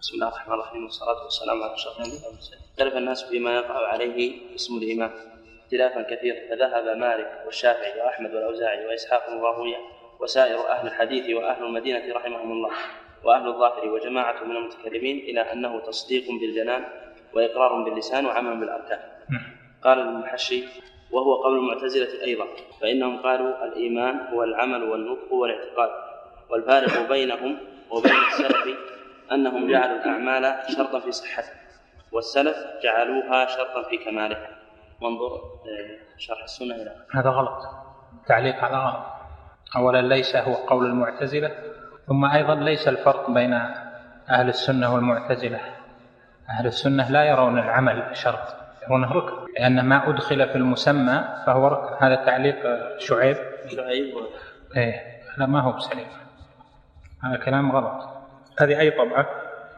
بسم الله الرحمن الرحيم والصلاة والسلام على أشرف الأنبياء والمرسلين. اختلف الناس فيما يقع عليه اسم الإمام اختلافا كثيرا، فذهب مالك والشافعي وأحمد والأوزاعي وإسحاق وراهويه وسائر أهل الحديث وأهل المدينة رحمهم الله وأهل الظاهر وجماعة من المتكلمين إلى أنه تصديق بالجنان وإقرار باللسان وعمل بالأركان. قال المحشي: وهو قول المعتزلة أيضا، فإنهم قالوا الإيمان هو العمل والنطق والاعتقاد، والفارق بينهم وبين السلف أنهم جعلوا الأعمال شرطا في صحته، والسلف جعلوها شرطا في كمالها. وانظر شرح السنة إلى هذا غلط، تعليق على غلط. أولا ليس هو قول المعتزلة، ثم أيضا ليس الفرق بين أهل السنة والمعتزلة. أهل السنة لا يرون العمل شرط، يرونه ركن، لأن ما أدخل في المسمى فهو ركن. هذا تعليق شعيب لا، ما هو بسليم، هذا كلام غلط. هذه أي طبعة؟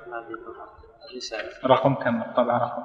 رقم كم الطبعة؟ رقم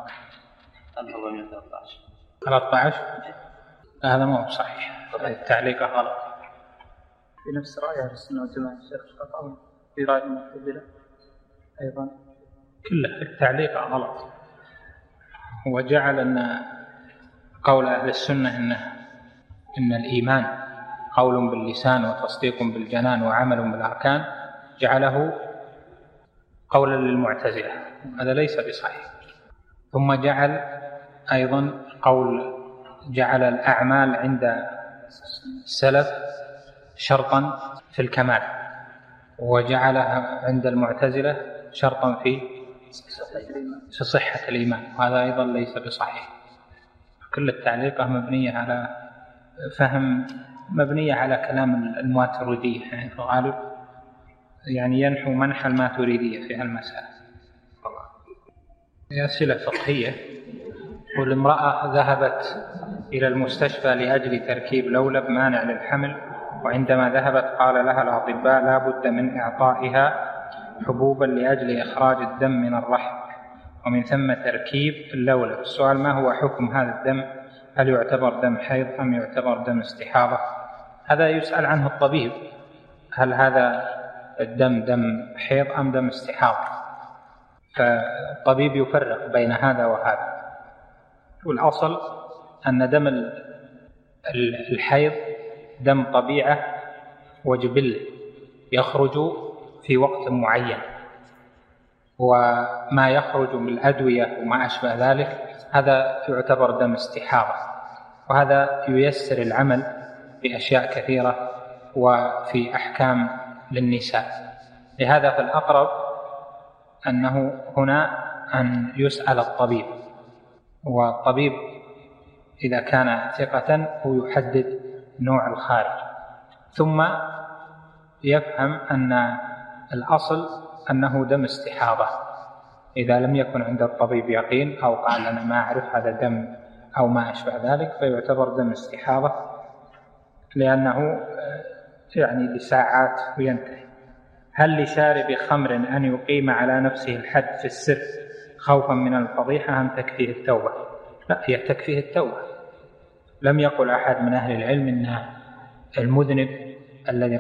14. هذا ما هو صحيح، التعليق غلط. في نفس رأي أهل السنة والجماعة الشيخ قطعون في رأي المعتزلة أيضا كله التعليق غلط. وجعل أن قول أهل السنة إن الإيمان قول باللسان وتصديق بالجنان وعمل بالأركان، جعله قولا للمعتزلة، هذا ليس بصحيح. ثم جعل أيضا جعل الأعمال عند السلف شرطا في الكمال، وجعلها عند المعتزلة شرطا في صحة الإيمان، وهذا أيضا ليس بصحيح. كل التعليقة مبنية على فهم، مبنية على كلام الماتريدية، يعني في الغالب يعني ينحو منحى الماتريدية في هالمسألة. أسئلة فقهية. والامرأة ذهبت إلى المستشفى لأجل تركيب لولب مانع للحمل، وعندما ذهبت قال لها الأطباء لا بد من إعطائها حبوبا لأجل إخراج الدم من الرحم، ومن ثم تركيب اللولب. السؤال: ما هو حكم هذا الدم؟ هل يعتبر دم حيض أم يعتبر دم استحاضة؟ هذا يسأل عنه الطبيب، هل هذا الدم دم حيض أم دم استحاضة؟ فالطبيب يفرق بين هذا وهذا. والأصل أن دم الحيض دم طبيعة وجبل يخرج في وقت معين، وما يخرج من الأدوية وما أشبه ذلك هذا يعتبر دم استحاضة، وهذا ييسر العمل بأشياء كثيرة وفي أحكام للنساء. لهذا فالأقرب أنه هنا أن يسأل الطبيب، والطبيب إذا كان ثقة هو يحدد نوع الخارج، ثم يفهم أن الأصل أنه دم استحاضة. إذا لم يكن عند الطبيب يقين أو قال أنا ما أعرف هذا دم أو ما أشبه ذلك فيعتبر دم استحاضة، لأنه يعني لساعات وينتهي. هل لشارب خمر أن يقيم على نفسه الحد في السر خوفا من الفضيحة أم تكفيه التوبة؟ لا، هي تكفيه التوبة. لم يقل أحد من أهل العلم أن المذنب الذي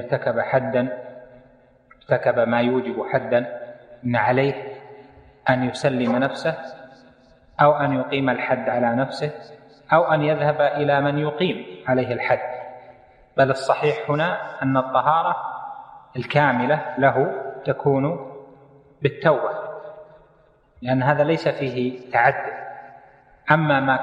ارتكب ما يوجب حدا أن عليه أن يسلم نفسه أو أن يقيم الحد على نفسه أو أن يذهب إلى من يقيم عليه الحد، بل الصحيح هنا أن الطهارة الكاملة له تكون بالتوبة، لأن هذا ليس فيه تعد. أما ما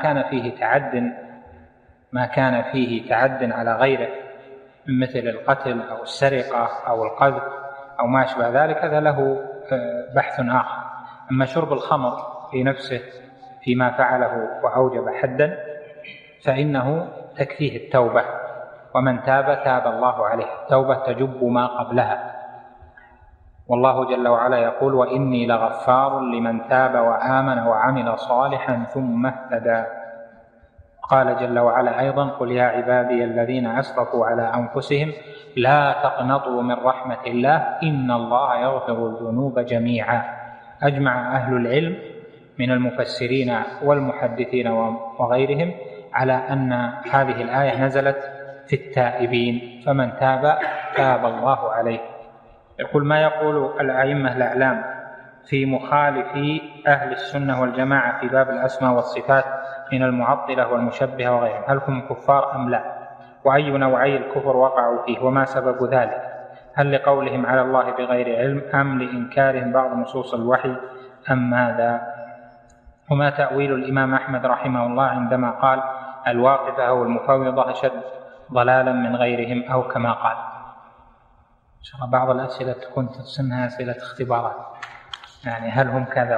كان فيه تعد على غيره مثل القتل أو السرقة أو القذف أو ما أشبه ذلك هذا له بحث آخر. أما شرب الخمر في نفسه فيما فعله وأوجب حدا فإنه تكفيه التوبة، ومن تاب تاب الله عليه، التوبة تجب ما قبلها. والله جل وعلا يقول: وإني لغفار لمن تاب وآمن وعمل صالحا ثم اهتدى. قال جل وعلا أيضا: قل يا عبادي الذين أسرفوا على أنفسهم لا تقنطوا من رحمة الله إن الله يغفر الذنوب جميعا. أجمع أهل العلم من المفسرين والمحدثين وغيرهم على أن هذه الآية نزلت في التائبين، فمن تاب تاب الله عليه. يقول: ما يقول الأئمة الأعلام في مخالفي أهل السنة والجماعة في باب الأسماء والصفات من المعطلة والمشبهة وغيرهم، هل هم كفار أم لا؟ وأي نوعي الكفر وقعوا فيه وما سبب ذلك؟ هل لقولهم على الله بغير علم أم لإنكارهم بعض نصوص الوحي أم ماذا؟ وما تأويل الإمام أحمد رحمه الله عندما قال الواقفة أو المفوضة أشد ضلالا من غيرهم أو كما قال؟ إن شاء الله بعض الأسئلة تكون ترسمها أسئلة اختبارات، يعني هل هم كذا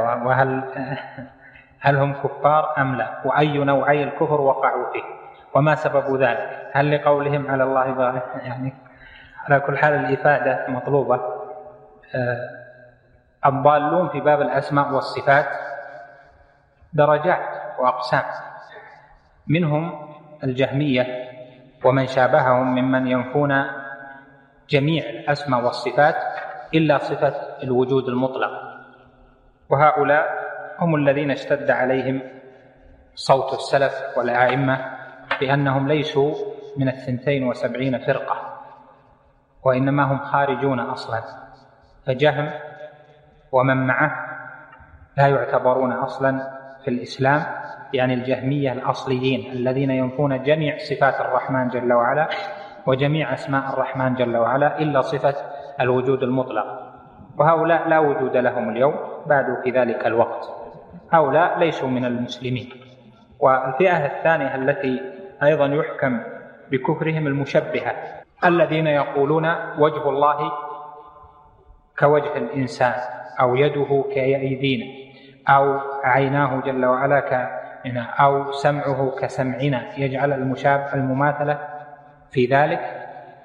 هل هم كفار أم لا؟ وأي نوعي الكفر وقعوا فيه وما سبب ذلك؟ هل لقولهم على الله بغير يعني على كل حال الإفادة مطلوبة. الضالون في باب الأسماء والصفات درجات وأقسام، منهم الجهمية ومن شابههم ممن ينفون جميع الأسماء والصفات إلا صفة الوجود المطلق، وهؤلاء هم الذين اشتد عليهم صوت السلف والأئمة بأنهم ليسوا من 72 فرقة، وإنما هم خارجون أصلا، فجهم ومن معه لا يعتبرون أصلا في الإسلام، يعني الجهمية الأصليين الذين ينفون جميع صفات الرحمن جل وعلا وجميع أسماء الرحمن جل وعلا إلا صفة الوجود المطلق، وهؤلاء لا وجود لهم اليوم بعد في ذلك الوقت، هؤلاء ليسوا من المسلمين. والفئة الثانية التي أيضا يحكم بكفرهم المشبهة الذين يقولون وجه الله كوجه الإنسان أو يده كأيدينا أو عيناه جل وعلا كعيننا أو سمعه كسمعنا، يجعل المماثلة في ذلك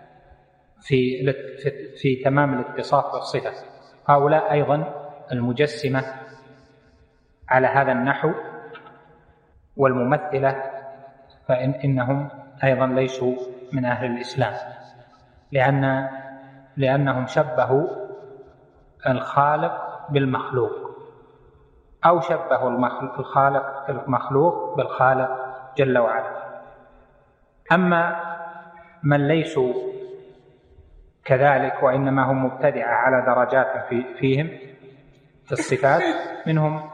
في تمام الاتصاف والصفة. هؤلاء أيضا المجسمة على هذا النحو والممثلة فإنهم أيضا ليسوا من أهل الإسلام، لأنهم شبهوا الخالق بالمخلوق أو شبهوا المخلوق بالخالق جل وعلا. أما من ليسوا كذلك وإنما هم مبتدعة على درجات فيهم في الصفات، منهم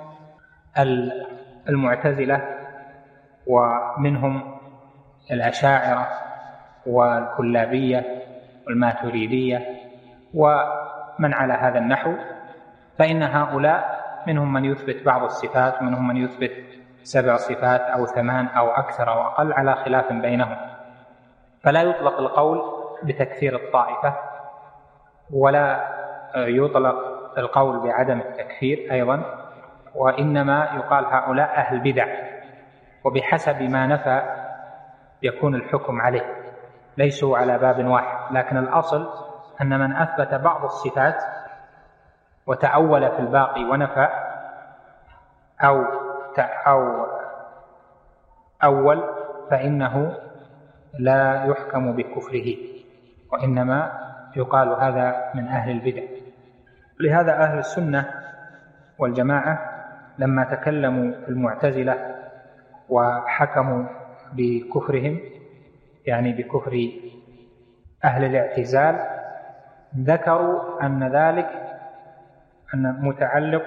المعتزلة ومنهم الأشاعرة والكلابية والماتريدية ومن على هذا النحو، فإن هؤلاء منهم من يثبت بعض الصفات ومنهم من يثبت 7 صفات أو 8 أو أكثر أو أقل على خلاف بينهم، فلا يطلق القول بتكفير الطائفة ولا يطلق القول بعدم التكفير أيضا، وإنما يقال هؤلاء أهل بدع، وبحسب ما نفى يكون الحكم عليه، ليسوا على باب واحد. لكن الأصل أن من أثبت بعض الصفات وتأول في الباقي ونفى أو أول فإنه لا يحكم بكفره، وإنما يقال هذا من أهل البدع. لهذا أهل السنة والجماعة لما تكلموا في المعتزلة وحكموا بكفرهم، يعني بكفر أهل الاعتزال، ذكروا أن ذلك متعلق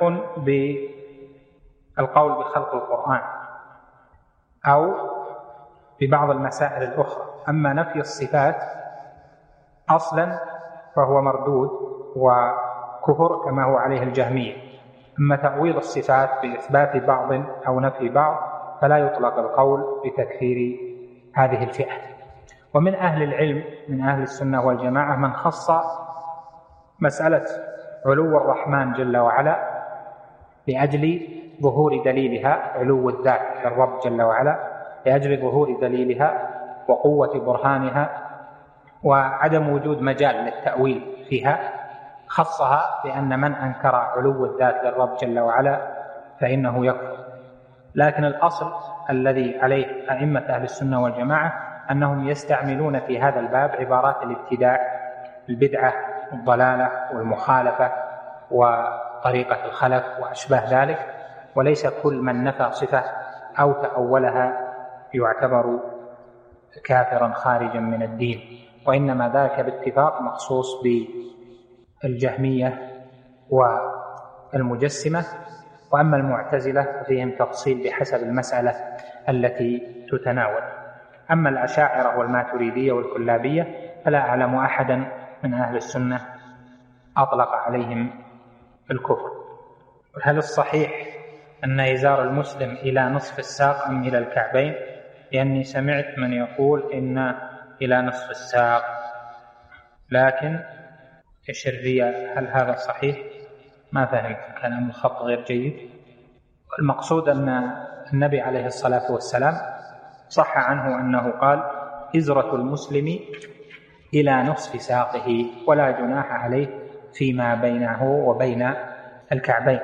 بالقول بخلق القرآن أو ببعض المسائل الأخرى. أما نفي الصفات أصلا فهو مردود وكفر كما هو عليه الجهمية. أما تأويل الصفات بإثبات بعض أو نفي بعض فلا يطلق القول بتكفير هذه الفئة. ومن أهل العلم من أهل السنة والجماعة من خص مسألة علو الرحمن جل وعلا لأجل ظهور دليلها، علو الذات للرب جل وعلا لأجل ظهور دليلها وقوة برهانها وعدم وجود مجال للتأويل فيها، خصها بأن من أنكر علو الذات للرب جل وعلا فإنه يكفر. لكن الأصل الذي عليه أئمة أهل السنة والجماعة أنهم يستعملون في هذا الباب عبارات الابتداع، البدعة، الضلالة والمخالفة وطريقة الخلف وأشباه ذلك، وليس كل من نفى صفة أو تأولها يعتبر كافرا خارجا من الدين، وإنما ذاك باتفاق مخصوص بالجهمية والمجسمة. وأما المعتزلة فيهم تفصيل بحسب المسألة التي تتناول. أما الأشاعرة والماتريدية والكلابية فلا أعلم أحدا من أهل السنة أطلق عليهم الكفر. هل الصحيح أن إزار المسلم إلى نصف الساق أم إلى الكعبين؟ لأني سمعت من يقول إن إلى نصف الساق، لكن إيش الرياء؟ هل هذا صحيح؟ ما فهمت، كلام الخط غير جيد. المقصود أن النبي عليه الصلاة والسلام صح عنه أنه قال: إزرة المسلم إلى نصف ساقه ولا جناح عليه فيما بينه وبين الكعبين.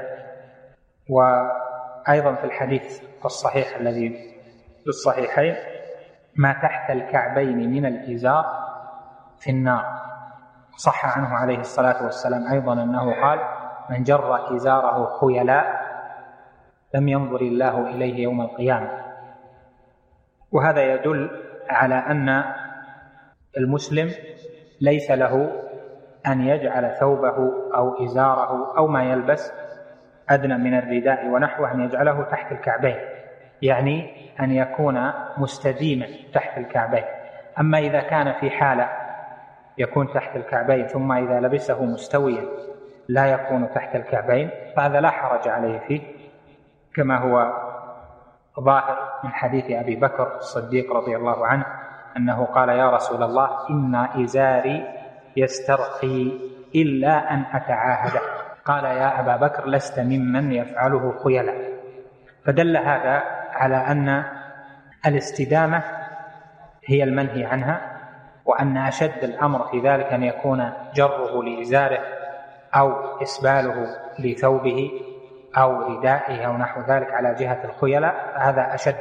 وأيضا في الحديث الصحيح الذي في الصحيحين: ما تحت الكعبين من الإزار في النار. صح عنه عليه الصلاة والسلام أيضا أنه قال: من جر إزاره خيلاء لم ينظر الله إليه يوم القيامة. وهذا يدل على أن المسلم ليس له أن يجعل ثوبه أو إزاره أو ما يلبس أدنى من الرداء ونحوه أن يجعله تحت الكعبين، يعني أن يكون مستديما تحت الكعبين. أما إذا كان في حالة يكون تحت الكعبين ثم إذا لبسه مستويا لا يكون تحت الكعبين فهذا لا حرج عليه فيه، كما هو ظاهر من حديث أبي بكر الصديق رضي الله عنه أنه قال: يا رسول الله إن إزاري يسترخي إلا أن أتعاهده. قال: يا أبا بكر لست ممن يفعله خيلا. فدل هذا على أن الاستدامة هي المنهي عنها، وأن أشد الأمر في ذلك أن يكون جره لإزاره أو إسباله لثوبه أو ردائه أو نحو ذلك على جهة الخيلاء، هذا أشد.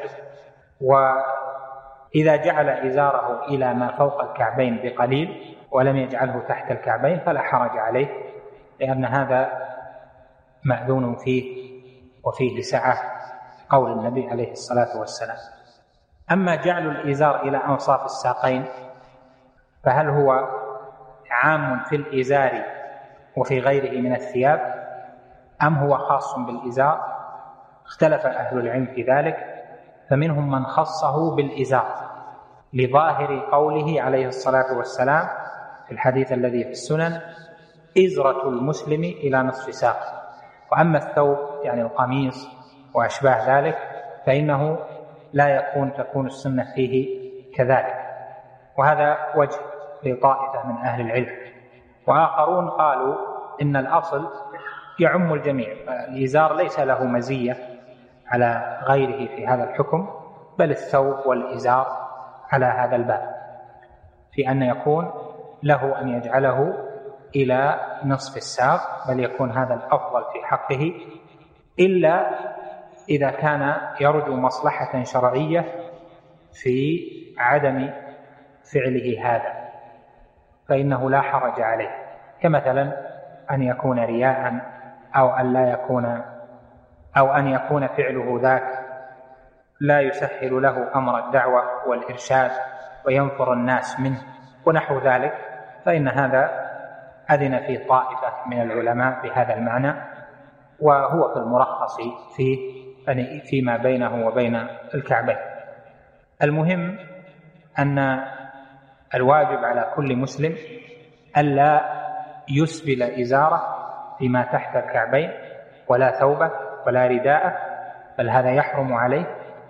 وإذا جعل إزاره إلى ما فوق الكعبين بقليل ولم يجعله تحت الكعبين فلا حرج عليه، لأن هذا مأذون فيه وفيه سعة، قول النبي عليه الصلاة والسلام. أما جعل الإزار إلى أنصاف الساقين فهل هو عام في الإزار وفي غيره من الثياب أم هو خاص بالإزار؟ اختلف أهل العلم في ذلك، فمنهم من خصه بالإزار لظاهر قوله عليه الصلاة والسلام في الحديث الذي في السنن: إزرة المسلم إلى نصف ساق. وأما الثوب يعني القميص وأشباه ذلك فإنه لا تكون السنة فيه كذلك. وهذا وجه لطائفة من أهل العلم. وآخرون قالوا إن الأصل يعم الجميع، الإزار ليس له مزية على غيره في هذا الحكم، بل الثوب والإزار على هذا الباب في أن يكون له أن يجعله إلى نصف الساق، بل يكون هذا الأفضل في حقه، إلا إذا كان يرجو مصلحة شرعية في عدم فعله هذا فإنه لا حرج عليه، كمثلا أن يكون رياء أو أن لا يكون، أو أن يكون فعله ذاك لا يسهل له أمر الدعوة والإرشاد وينفر الناس منه ونحو ذلك، فإن هذا أذن في طائفة من العلماء بهذا المعنى، وهو في المرخص فيما بينه وبين الكعبين. المهم أن الواجب على كل مسلم ألا يسبل إزاره فيما تحت الكعبين ولا ثوبه ولا رداءه، بل هذا يحرم عليه،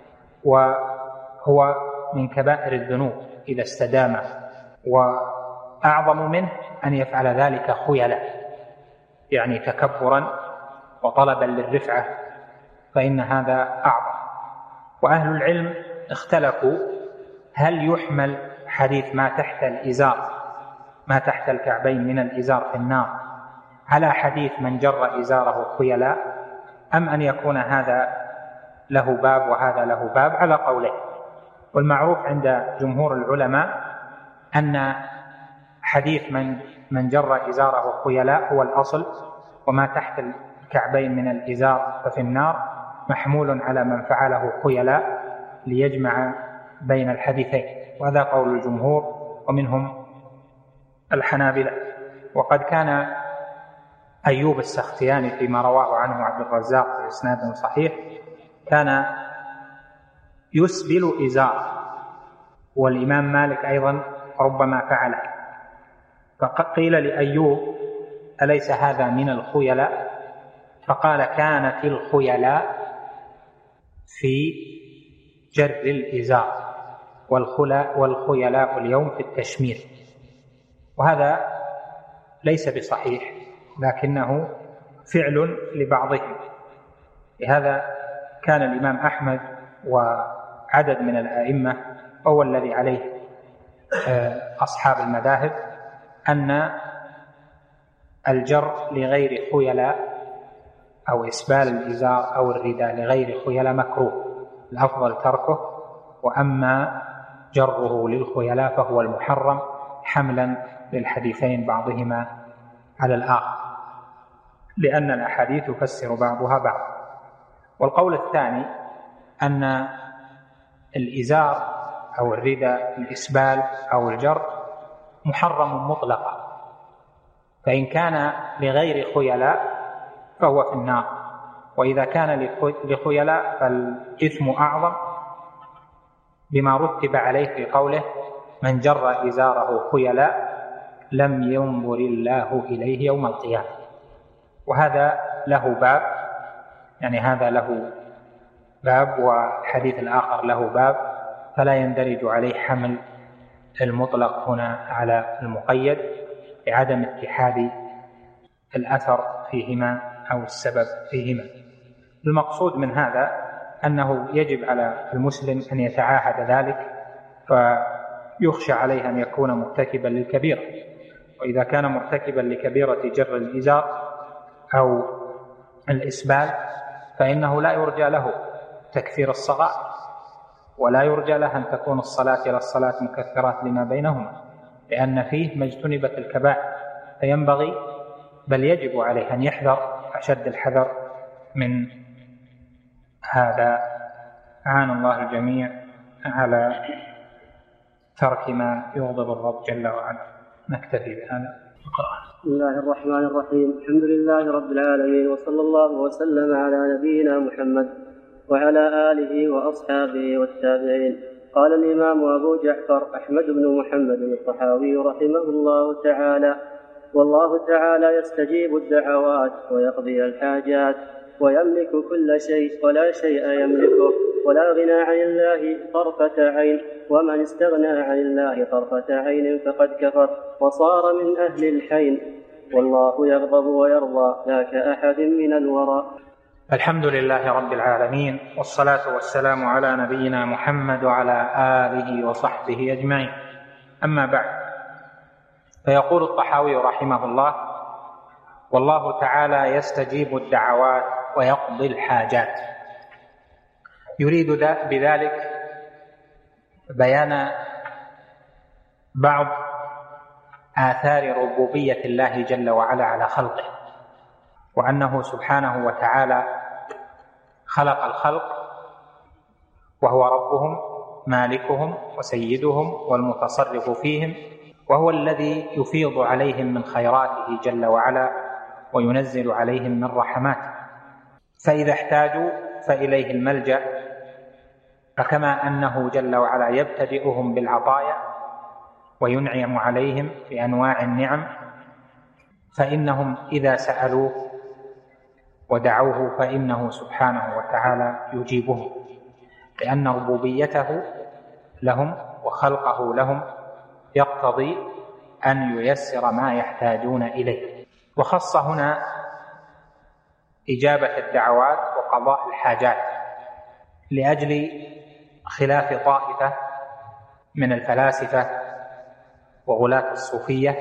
وهو من كبائر الذنوب إذا استدام، وأعظم منه أن يفعل ذلك خيلا يعني تكبرا وطلبا للرفعة، فإن هذا أعظم. وأهل العلم اختلفوا هل يحمل حديث ما تحت الإزار ما تحت الكعبين من الإزار في النار على حديث من جر إزاره خيلاء، أم أن يكون هذا له باب وهذا له باب، على قولين. والمعروف عند جمهور العلماء أن حديث من جر إزاره خيلاء هو الأصل، وما تحت الكعبين من الإزار ففي النار محمول على من فعله خيلاء ليجمع بين الحديثين، وهذا قول الجمهور ومنهم الحنابلة. وقد كان أيوب السختياني فيما رواه عنه عبد الرزاق بإسناد صحيح كان يسبل إزاره، والإمام مالك أيضا ربما فعله. فقيل لأيوب أليس هذا من الخيلاء؟ فقال كانت الخيلاء في جر الإزار، والخيلاء اليوم في التشمير. وهذا ليس بصحيح، لكنه فعل لبعضهم. لهذا كان الإمام أحمد وعدد من الأئمة هو الذي عليه أصحاب المذاهب أن الجر لغير خيلاء أو إسبال الإزار أو الرداء لغير خيلاء مكروه، الأفضل تركه، وأما جره للخيلاء فهو المحرم، حملا للحديثين بعضهما على الآخر، لأن الأحاديث تفسر بعضها بعض. والقول الثاني أن الإزار أو الرداء الإسبال أو الجر محرم مطلقا، فإن كان لغير خيلاء فهو في النار، وإذا كان لخيلاء فالإثم أعظم بما رتب عليه في قوله من جر إزاره خيلاء لم ينظر الله إليه يوم القيامة. وهذا له باب، يعني هذا له باب والحديث الآخر له باب، فلا يندرج عليه حمل المطلق هنا على المقيد لعدم اتحاد الأثر فيهما أو السبب فيهما. المقصود من هذا أنه يجب على المسلم أن يتعاهد ذلك، فيخشى عليه أن يكون مرتكبا للكبيرة، وإذا كان مرتكبا لكبيرة جر الإزار أو الإسبال فإنه لا يرجى له تكفير الصغائر، ولا يرجى له أن تكون الصلاة إلى الصلاة مكفرات لما بينهما، لأن فيه ما اجتنبت الكبائر، فينبغي بل يجب عليه أن يحذر أشد الحذر من هذا. أعان الله الجميع على ترك ما يغضب الرب جل وعلا. نكتفي بهذا. بسم الله الرحمن الرحيم. الحمد لله رب العالمين، وصلى الله وسلم على نبينا محمد وعلى آله وأصحابه والتابعين. قال الإمام أبو جعفر أحمد بن محمد الطحاوي رحمه الله تعالى: والله تعالى يستجيب الدعوات ويقضي الحاجات ويملك كل شيء ولا شيء يملكه، ولا غنى عن الله طرفة عين، ومن استغنى عن الله طرفة عين فقد كفر وصار من أهل الحين، والله يغضب ويرضى لا كأحد من الورى. الحمد لله رب العالمين، والصلاة والسلام على نبينا محمد وعلى آله وصحبه أجمعين. أما بعد، فيقول الطحاوي رحمه الله: والله تعالى يستجيب الدعوات ويقضي الحاجات. يريد بذلك بيان بعض آثار ربوبية الله جل وعلا على خلقه، وأنه سبحانه وتعالى خلق الخلق وهو ربهم مالكهم وسيدهم والمتصرف فيهم، وهو الذي يفيض عليهم من خيراته جل وعلا وينزل عليهم من رحماته، فإذا احتاجوا فإليه الملجأ. فكما أنه جل وعلا يبتدئهم بالعطايا وينعم عليهم بأنواع النعم، فإنهم إذا سألوه ودعوه فإنه سبحانه وتعالى يجيبهم، لأن ربوبيته لهم وخلقه لهم يقتضي أن ييسر ما يحتاجون إليه. وخص هنا إجابة الدعوات وقضاء الحاجات لأجل خلاف طائفة من الفلاسفة وغلاة الصوفية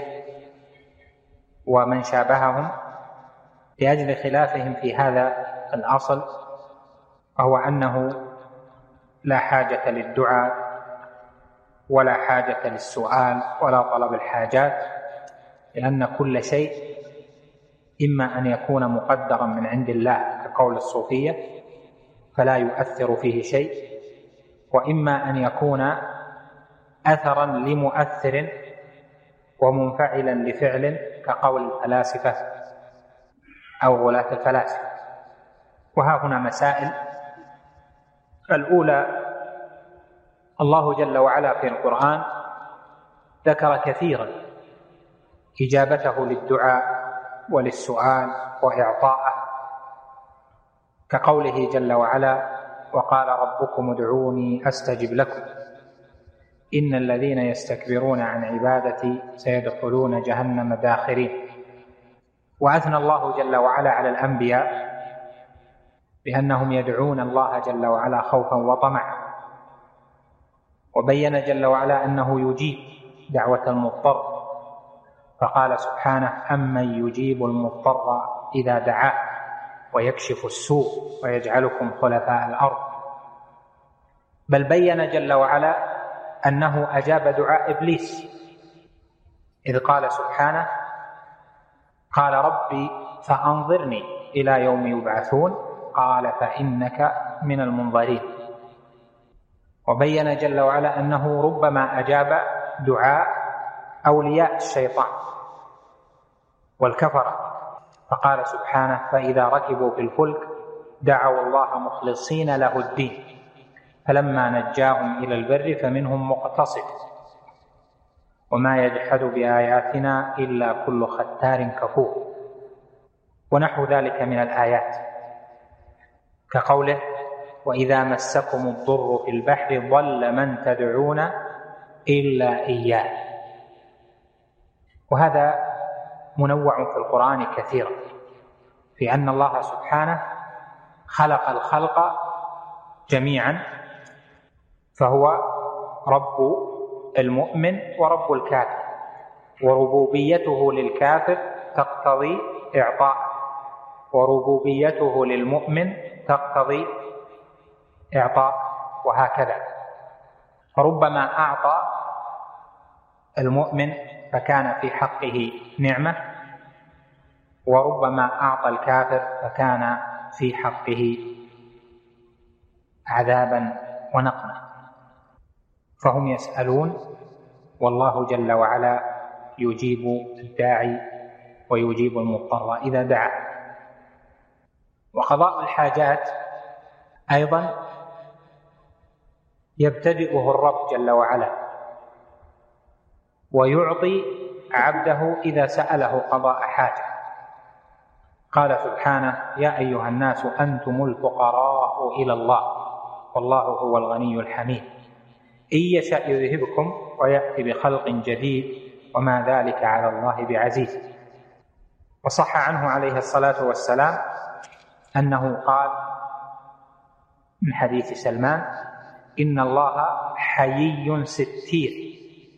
ومن شابههم، لأجل خلافهم في هذا الأصل، وهو أنه لا حاجة للدعاء ولا حاجة للسؤال ولا طلب الحاجات، لأن كل شيء إما أن يكون مقدرا من عند الله كقول الصوفية فلا يؤثر فيه شيء، وإما أن يكون أثرا لمؤثر ومنفعلا لفعل كقول الفلاسفة أو غلاة الفلاسفة. وها هنا مسائل. الأولى: الله جل وعلا في القرآن ذكر كثيرا إجابته للدعاء وللسؤال وإعطاءه، كقوله جل وعلا: وقال ربكم ادعوني أستجب لكم إن الذين يستكبرون عن عبادتي سيدخلون جهنم داخرين. وأثنى الله جل وعلا على الأنبياء بأنهم يدعون الله جل وعلا خوفا وطمعا، وبين جل وعلا أنه يجيب دعوة المضطر، فقال سبحانه: أمن يجيب المضطر إذا دعاه ويكشف السوء ويجعلكم خلفاء الأرض. بل بين جل وعلا أنه أجاب دعاء إبليس، إذ قال سبحانه: قال ربي فأنظرني إلى يوم يبعثون قال فإنك من المنظرين. وبين جل وعلا أنه ربما أجاب دعاء أولياء الشيطان والكفرة، فقال سبحانه: فإذا ركبوا في الفلك دعوا الله مخلصين له الدين فلما نجاهم إلى البر فمنهم مقتصد وما يجحد بآياتنا إلا كل ختار كفور. ونحو ذلك من الآيات، كقوله: وإذا مسكم الضر في البحر ضل من تدعون إلا إياه. وهذا منوع في القرآن كثيرا، في أن الله سبحانه خلق الخلق جميعا، فهو رب المؤمن ورب الكافر، وربوبيته للكافر تقتضي إعطاء، وربوبيته للمؤمن تقتضي إعطاء، وهكذا. فربما أعطى المؤمن فكان في حقه نعمة، وربما أعطى الكافر فكان في حقه عذابا ونقمة. فهم يسألون والله جل وعلا يجيب الداعي ويجيب المضطر إذا دعا. وقضاء الحاجات أيضا يبتدئه الرب جل وعلا، ويعطي عبده إذا سأله قضاء حاجة. قال سبحانه: يا أيها الناس أنتم الفقراء إلى الله والله هو الغني الحميد إن يشأ يذهبكم ويأتي بخلق جديد وما ذلك على الله بعزيز. وصح عنه عليه الصلاة والسلام أنه قال من حديث سلمان: إن الله حيي ستير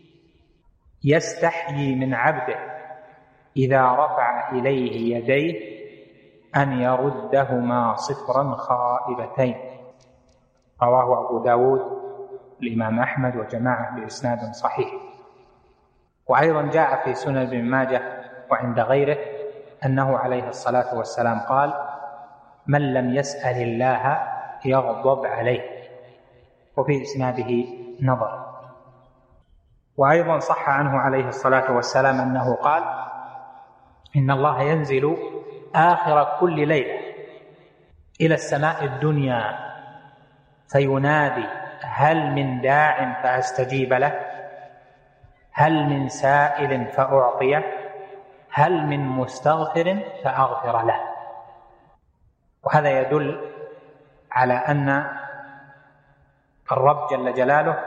يستحيي من عبده إذا رفع إليه يديه أن يردهما صفرا خائبتين. رواه أبو داود الإمام أحمد وجماعة بإسناد صحيح. وأيضا جاء في سنن ابن ماجه وعند غيره أنه عليه الصلاة والسلام قال: من لم يسأل الله يغضب عليه، وفي إسناده نظر. وأيضا صح عنه عليه الصلاة والسلام أنه قال: إن الله ينزل آخر كل ليلة إلى السماء الدنيا فينادي: هل من داع فأستجيب له؟ هل من سائل فأعطيه؟ هل من مستغفر فأغفر له؟ وهذا يدل على أن الرب جل جلاله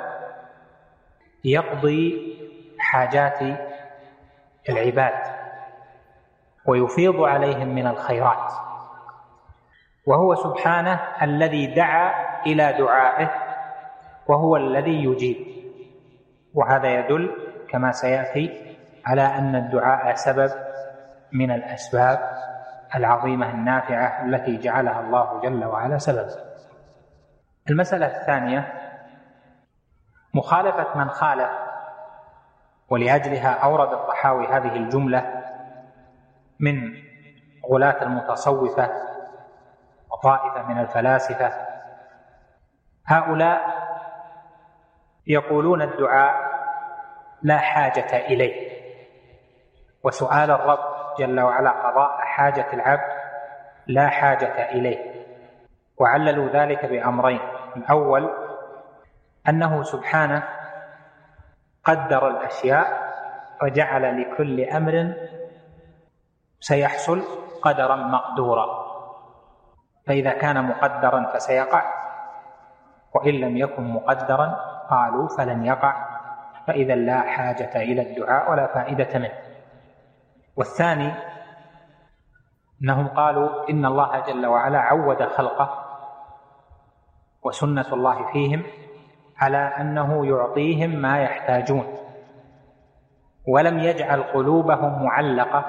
يقضي حاجات العباد ويفيض عليهم من الخيرات، وهو سبحانه الذي دعا إلى دعائه وهو الذي يجيب. وهذا يدل كما سيأتي على أن الدعاء سبب من الأسباب العظيمة النافعة التي جعلها الله جل وعلا سببا. المسألة الثانية: مخالفة من خالف، ولأجلها أورد الطحاوي هذه الجملة من غلاة المتصوفة وطائفة من الفلاسفة. هؤلاء يقولون الدعاء لا حاجة إليه، وسؤال الرب جل وعلا قضاء حاجة العبد لا حاجة إليه. وعللوا ذلك بأمرين: الأول أنه سبحانه قدر الأشياء وجعل لكل أمر سيحصل قدرا مقدورا، فإذا كان مقدرا فسيقع، وإن لم يكن مقدرا قالوا فلن يقع، فإذا لا حاجة إلى الدعاء ولا فائدة منه. والثاني أنهم قالوا إن الله جل وعلا عود خلقه، وسنة الله فيهم على أنه يعطيهم ما يحتاجون، ولم يجعل قلوبهم معلقة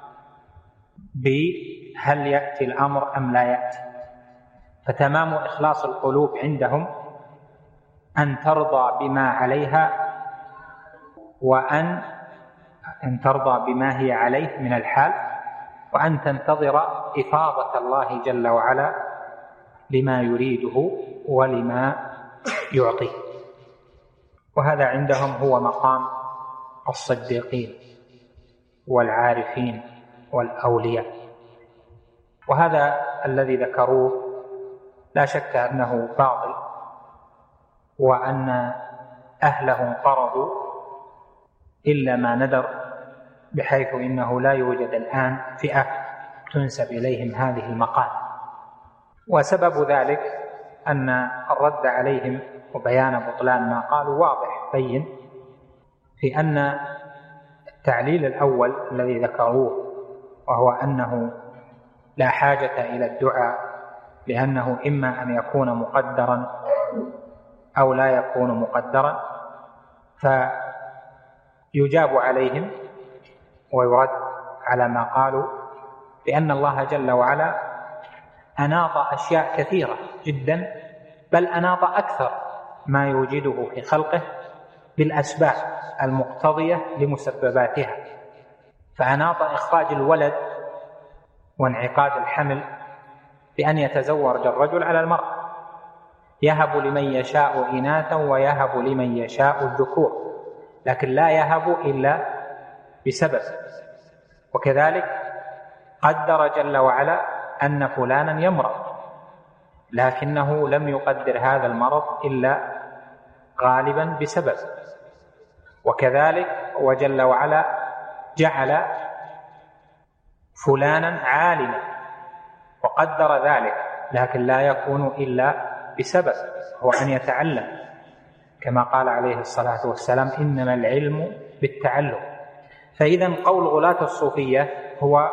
بهل يأتي الأمر أم لا يأتي. فتمام إخلاص القلوب عندهم أن ترضى بما عليها، وأن ترضى بما هي عليه من الحال، وأن تنتظر إفاضة الله جل وعلا لما يريده ولما يعطيه. وهذا عندهم هو مقام الصديقين والعارفين والأولياء. وهذا الذي ذكروه لا شك أنه باطل، وأن أهله انقرضوا إلا ما ندر، بحيث إنه لا يوجد الآن فئة تنسب إليهم هذه المقالة. وسبب ذلك أن الرد عليهم وبيان بطلان ما قالوا واضح بين، في أن التعليل الأول الذي ذكروه، وهو أنه لا حاجة إلى الدعاء لأنه إما أن يكون مقدرا أو لا يكون مقدرا، فيجاب عليهم ويرد على ما قالوا بأن الله جل وعلا أناط أشياء كثيرة جدا، بل أناط أكثر ما يوجده في خلقه بالأسباب المقتضية لمسبباتها. فأناط إخراج الولد وانعقاد الحمل بأن يتزوج الرجل على المرأة، يهب لمن يشاء إناثا ويهب لمن يشاء الذكور، لكن لا يهب إلا بسبب. وكذلك قدر جل وعلا أن فلانا يمرض، لكنه لم يقدر هذا المرض إلا غالبا بسبب. وكذلك وجل وعلا جعل فلانا عالما وقدر ذلك، لكن لا يكون إلا بسبب، هو أن يتعلم، كما قال عليه الصلاة والسلام: إنما العلم بالتعلم. فإذا قول غلاة الصوفية هو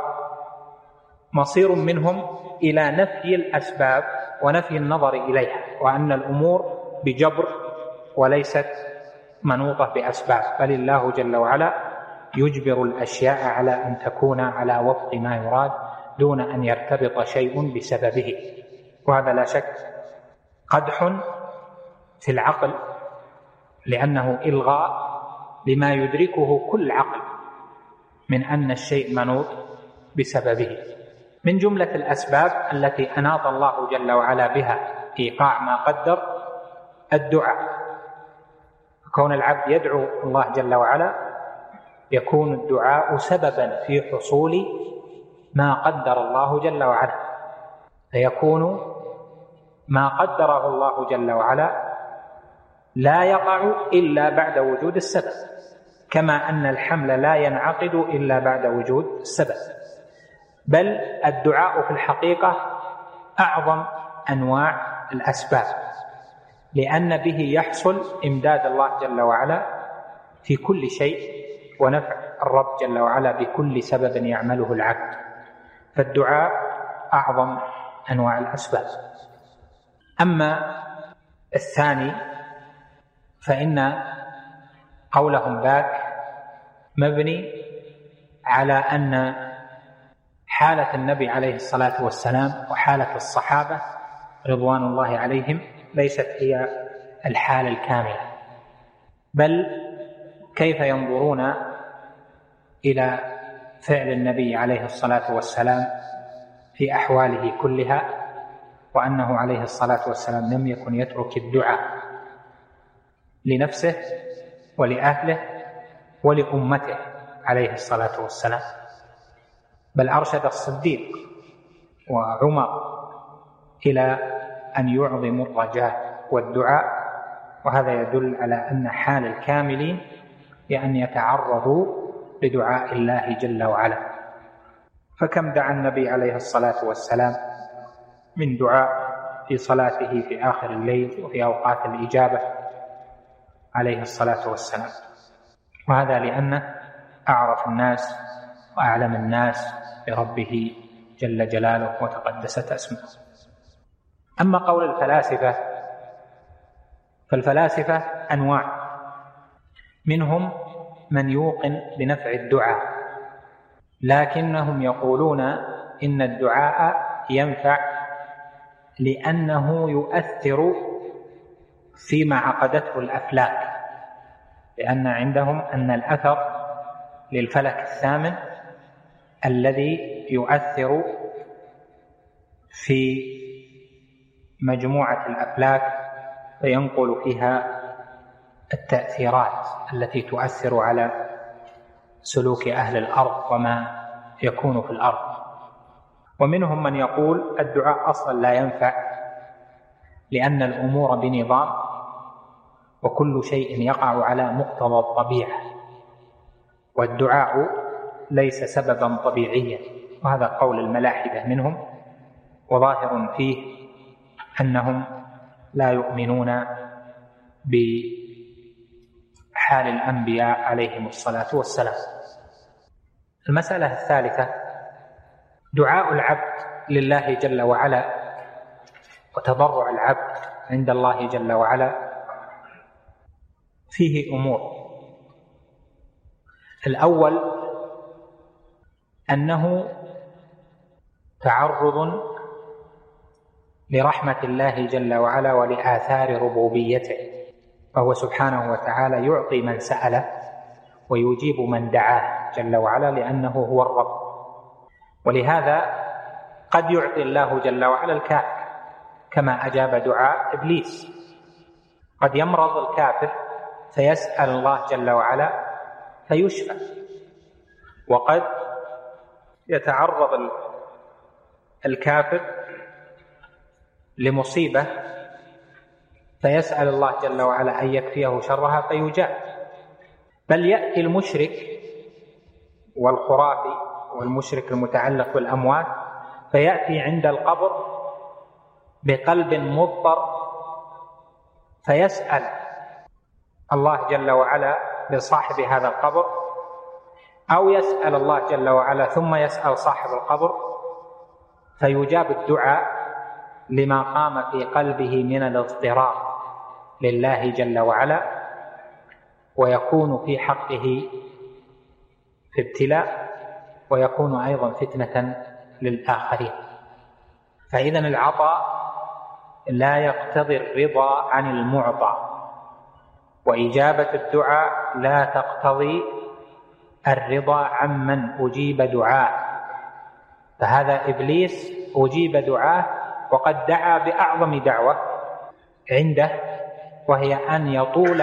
مصير منهم إلى نفي الأسباب ونفي النظر إليها، وأن الأمور بجبر وليست منوطة بأسباب، بل الله جل وعلا يجبر الأشياء على أن تكون على وفق ما يراد دون أن يرتبط شيء بسببه. وهذا لا شك قدح في العقل، لأنه إلغاء لما يدركه كل عقل من أن الشيء منوط بسببه. من جملة الأسباب التي أناط الله جل وعلا بها إيقاع ما قدر الدعاء. كون العبد يدعو الله جل وعلا يكون الدعاء سببا في حصول ما قدر الله جل وعلا، فيكون ما قدره الله جل وعلا لا يقع إلا بعد وجود السبب، كما أن الحمل لا ينعقد إلا بعد وجود السبب. بل الدعاء في الحقيقة أعظم أنواع الأسباب، لأن به يحصل إمداد الله جل وعلا في كل شيء، ونفع الرب جل وعلا بكل سبب يعمله العبد. فالدعاء أعظم أنواع الأسباب. أما الثاني فإن قولهم ذاك مبني على أن حالة النبي عليه الصلاة والسلام وحالة الصحابة رضوان الله عليهم ليست هي الحالة الكاملة، بل كيف ينظرون إلى فعل النبي عليه الصلاة والسلام في أحواله كلها، وأنه عليه الصلاة والسلام لم يكن يترك الدعاء لنفسه ولأهله ولأمته عليه الصلاة والسلام، بل أرشد الصديق وعمر إلى أن يعظموا الرجاء والدعاء، وهذا يدل على أن حال الكاملين بأن يتعرضوا لدعاء الله جل وعلا. فكم دعا النبي عليه الصلاة والسلام من دعاء في صلاته في آخر الليل وفي أوقات الإجابة عليه الصلاة والسلام، وهذا لأنه أعرف الناس وأعلم الناس بربه جل جلاله وتقدست أسماؤه. أما قول الفلاسفة فالفلاسفة أنواع، منهم من يوقن بنفع الدعاء، لكنهم يقولون إن الدعاء ينفع لأنه يؤثر فيما عقدته الأفلاك، لأن عندهم أن الأثر للفلك الثامن الذي يؤثر في مجموعة الأفلاك فينقل فيها التأثيرات التي تؤثر على سلوك أهل الأرض وما يكون في الأرض. ومنهم من يقول الدعاء أصلا لا ينفع لأن الأمور بنظام وكل شيء يقع على مقتضى الطبيعة، والدعاء ليس سببا طبيعيا، وهذا قول الملاحدة منهم، وظاهر فيه أنهم لا يؤمنون بحال الأنبياء عليهم الصلاة والسلام. المسألة الثالثة دعاء العبد لله جل وعلا وتضرع العبد عند الله جل وعلا فيه أمور. الأول أنه تعرض لرحمة الله جل وعلا ولآثار ربوبيته، فهو سبحانه وتعالى يعطي من سأله ويجيب من دعاه جل وعلا لأنه هو الرب. ولهذا قد يعطي الله جل وعلا الكافر كما أجاب دعاء إبليس، قد يمرض الكافر فيسأل الله جل وعلا فيشفى، وقد يتعرض الكافر لمصيبة فيسأل الله جل وعلا أن يكفيه شرها فيجاب. بل يأتي المشرك والخرافي والمشرك المتعلق بالأموات فيأتي عند القبر بقلب مضطر فيسأل الله جل وعلا لصاحب هذا القبر، أو يسأل الله جل وعلا ثم يسأل صاحب القبر فيجاب الدعاء لما قام في قلبه من الاضطراب لله جل وعلا، ويكون في حقه في ابتلاء، ويكون أيضا فتنة للآخرين. فإذا العطاء لا يقتضي الرضا عن المعطى، وإجابة الدعاء لا تقتضي الرضا عمن أجيب دعاء. فهذا إبليس أجيب دعاء وقد دعا بأعظم دعوة عنده، وهي أن يطول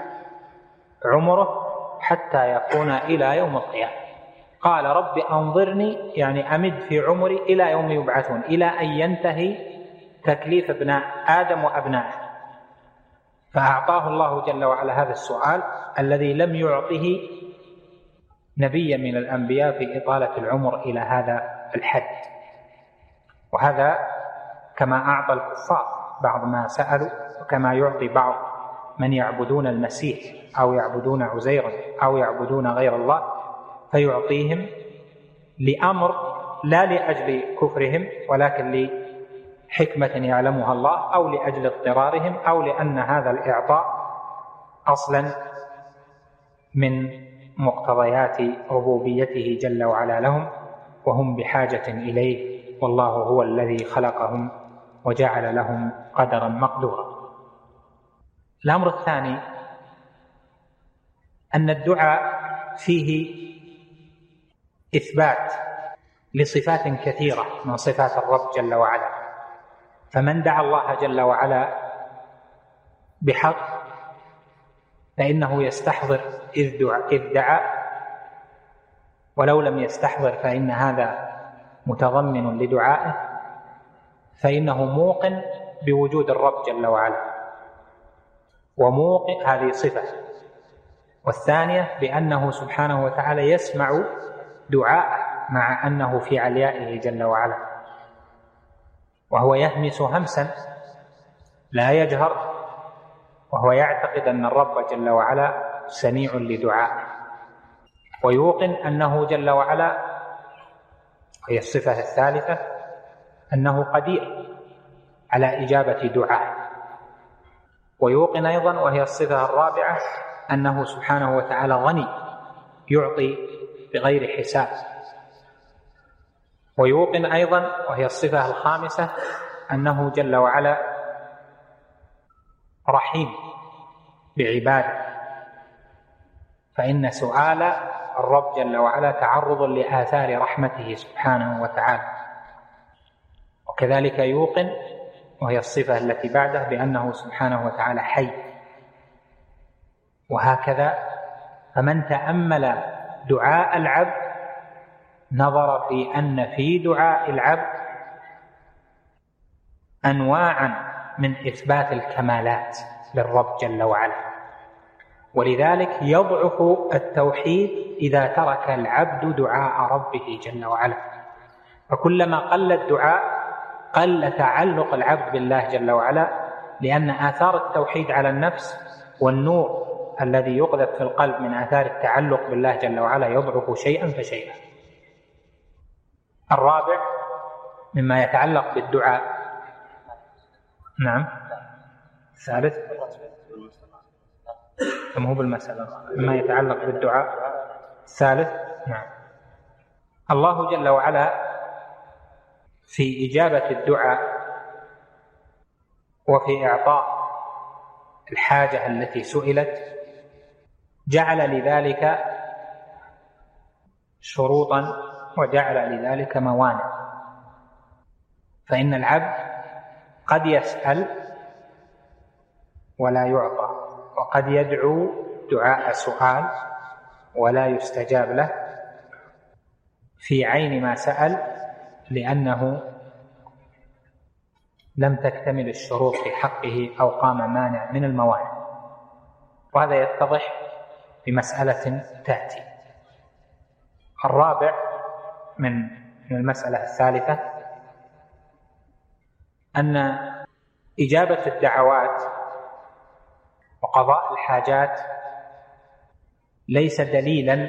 عمره حتى يكون إلى يوم القيامة. قال رب أنظرني، يعني أمد في عمري إلى يوم يبعثون، إلى أن ينتهي تكليف ابناء آدم وأبنائه. فأعطاه الله جل وعلا هذا السؤال الذي لم يعطه نبيا من الأنبياء في إطالة العمر إلى هذا الحد. وهذا كما أعطى الكفار بعض ما سألوا، وكما يعطي بعض من يعبدون المسيح أو يعبدون عزيرا أو يعبدون غير الله، فيعطيهم لأمر لا لأجل كفرهم ولكن لحكمة يعلمها الله، أو لأجل اضطرارهم، أو لأن هذا الإعطاء أصلا من مقتضيات ربوبيته جل وعلا لهم، وهم بحاجة إليه، والله هو الذي خلقهم وجعل لهم قدرا مقدورا. الأمر الثاني أن الدعاء فيه إثبات لصفات كثيرة من صفات الرب جل وعلا، فمن دعا الله جل وعلا بحق فإنه يستحضر إذ دعا، ولو لم يستحضر فإن هذا متضمن لدعائه، فإنه موقن بوجود الرب جل وعلا، وموقن هذه صفة. والثانية بأنه سبحانه وتعالى يسمع دعاءه مع أنه في عليائه جل وعلا، وهو يهمس همسا لا يجهر، وهو يعتقد أن الرب جل وعلا سميع لدعائه، ويوقن أنه جل وعلا، هي الصفة الثالثة، أنه قدير على إجابة دعائه. ويوقن أيضا، وهي الصفة الرابعة، أنه سبحانه وتعالى غني يعطي بغير حساب. ويوقن أيضا، وهي الصفة الخامسة، أنه جل وعلا رحيم بعباده، فإن سؤال الرب جل وعلا تعرض لآثار رحمته سبحانه وتعالى. وكذلك يوقن، وهي الصفة التي بعده، بأنه سبحانه وتعالى حي. وهكذا فمن تأمل دعاء العبد نظر في أن في دعاء العبد أنواعا من إثبات الكمالات للرب جل وعلا، ولذلك يضعف التوحيد إذا ترك العبد دعاء ربه جل وعلا. فكلما قل الدعاء قل تعلق العبد بالله جل وعلا، لأن آثار التوحيد على النفس والنور الذي يقذف في القلب من آثار التعلق بالله جل وعلا يضعف شيئا فشيئا. الرابع مما يتعلق بالدعاء، نعم، الثالث كما هو بالمسألة، مما يتعلق بالدعاء الثالث، نعم، الله جل وعلا في إجابة الدعاء وفي إعطاء الحاجة التي سئلت جعل لذلك شروطا وجعل لذلك موانع. فإن العبد قد يسأل ولا يعطى، وقد يدعو دعاء سؤال ولا يستجاب له في عين ما سأل، لأنه لم تكتمل الشروط في حقه أو قام مانع من الموانع. وهذا يتضح بمسألة تأتي. الرابع من المسألة الثالثة أن إجابة الدعوات وقضاء الحاجات ليس دليلا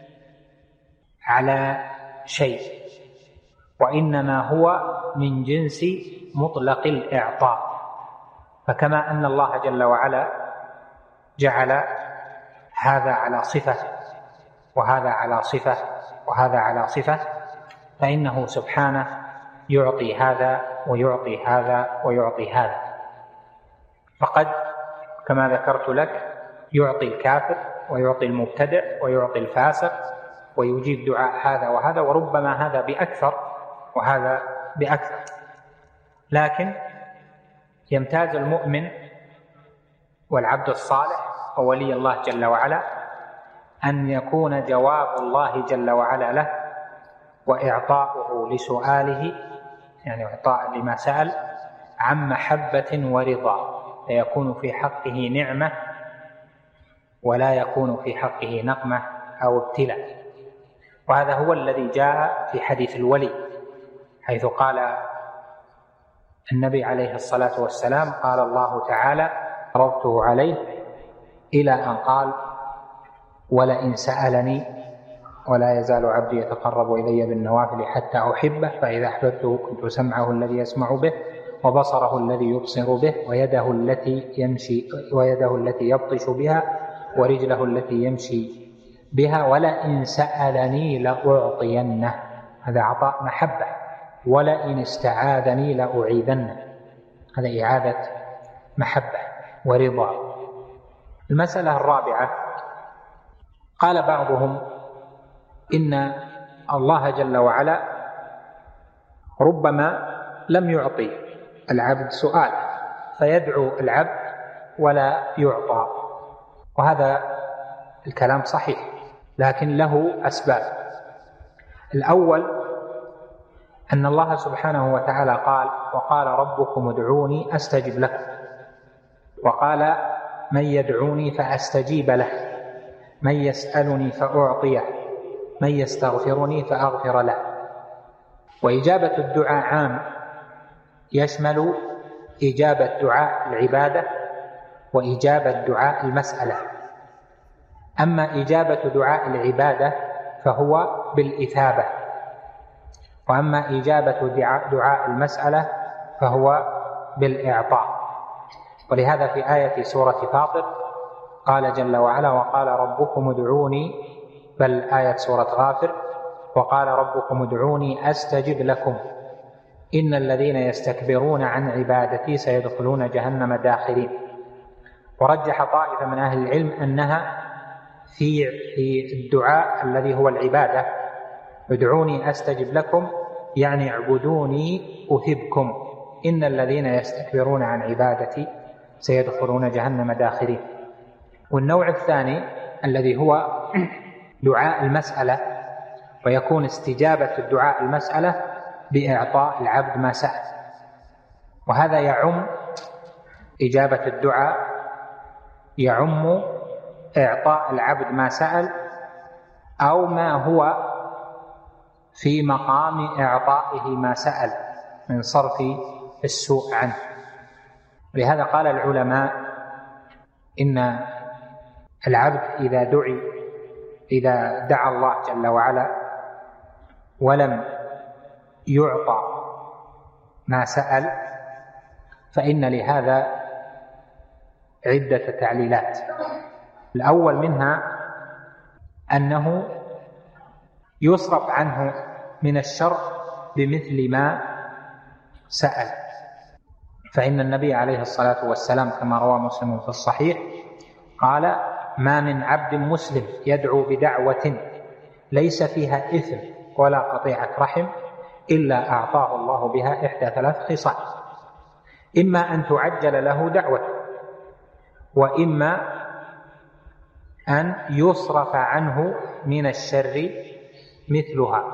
على شيء، وإنما هو من جنس مطلق الإعطاء. فكما أن الله جل وعلا جعل هذا على صفة وهذا على صفة وهذا على صفة، فإنه سبحانه يعطي هذا ويعطي هذا ويعطي هذا. فقد كما ذكرت لك يعطي الكافر ويعطي المبتدع ويعطي الفاسق ويجيب دعاء هذا وهذا، وربما هذا بأكثر وهذا بأكثر. لكن يمتاز المؤمن والعبد الصالح وولي الله جل وعلا أن يكون جواب الله جل وعلا له وإعطاؤه لسؤاله، يعني إعطاء لما سأل، عن محبة ورضا، فيكون في حقه نعمة ولا يكون في حقه نقمة أو ابتلاء. وهذا هو الذي جاء في حديث الولي، حيث قال النبي عليه الصلاة والسلام: قال الله تعالى: عرضته عليه إلى أن قال: ولئن سألني ولا يزال عبدي يتقرب إلي بالنوافل حتى أحبه، فإذا أحببته كنت سمعه الذي يسمع به وبصره الذي يبصر به ويده التي يبطش بها ورجله التي يمشي بها، ولئن سألني لأعطينه. هذا عطاء محبة. ولئن استعاذني لأعيذنه، هذا إعادة محبة ورضا. المسألة الرابعة، قال بعضهم إن الله جل وعلا ربما لم يعطي العبد سؤال فيدعو العبد ولا يعطى، وهذا الكلام صحيح، لكن له أسباب. الأول أن الله سبحانه وتعالى قال: وقال ربكم ادعوني أستجب لكم، وقال من يدعوني فأستجيب له، من يسألني فأعطيه، من يستغفرني فأغفر له. وإجابة الدعاء عام، يشمل إجابة دعاء العبادة وإجابة دعاء المسألة. أما إجابة دعاء العبادة فهو بالإثابة، وأما إجابة دعاء المسألة فهو بالإعطاء. ولهذا في آية سورة فاطر قال جل وعلا وقال ربكم ادعوني، بل آية سورة غافر وقال ربكم ادعوني أستجب لكم إن الذين يستكبرون عن عبادتي سيدخلون جهنم داخرين. ورجح طائفة من أهل العلم أنها في الدعاء الذي هو العبادة، ادعوني أستجب لكم يعني اعبدوني أثبكم إن الذين يستكبرون عن عبادتي سيدخلون جهنم داخرين. والنوع الثاني الذي هو دعاء المسألة، ويكون استجابة الدعاء المسألة بإعطاء العبد ما سأل، وهذا يعم إجابة الدعاء، يعم إعطاء العبد ما سأل أو ما هو في مقام إعطائه ما سأل من صرف السوء عنه. لهذا قال العلماء إن العبد إذا دعا الله جل وعلا ولم يعطى ما سأل فإن لهذا عدة تعليلات. الأول منها أنه يصرف عنه من الشر بمثل ما سأل، فإن النبي عليه الصلاة والسلام كما روى مسلم في الصحيح قال ما من عبد مسلم يدعو بدعوة ليس فيها إثم ولا قطيعة رحم إلا أعطاه الله بها إحدى ثلاث خصال: إما أن تعجل له دعوة، وإما أن يصرف عنه من الشر مثلها،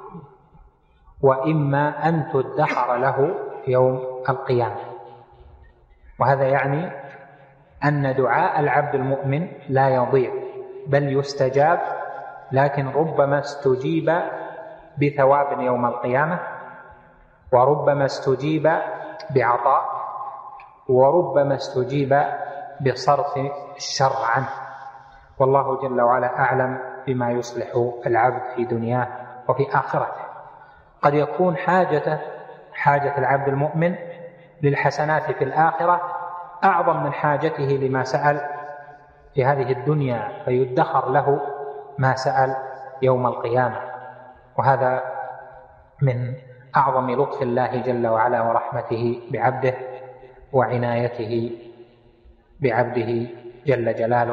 وإما أن تدخر له يوم القيامة. وهذا يعني أن دعاء العبد المؤمن لا يضيع بل يستجاب، لكن ربما استجيب بثواب يوم القيامة، وربما استجيب بعطاء، وربما استجيب بصرف الشر عنه. والله جل وعلا أعلم بما يصلح العبد في دنياه وفي آخرته. قد يكون حاجة العبد المؤمن للحسنات في الآخرة أعظم من حاجته لما سأل في هذه الدنيا، فيدخر له ما سأل يوم القيامة. وهذا من أعظم لطف الله جل وعلا ورحمته بعبده وعنايته بعبده جل جلاله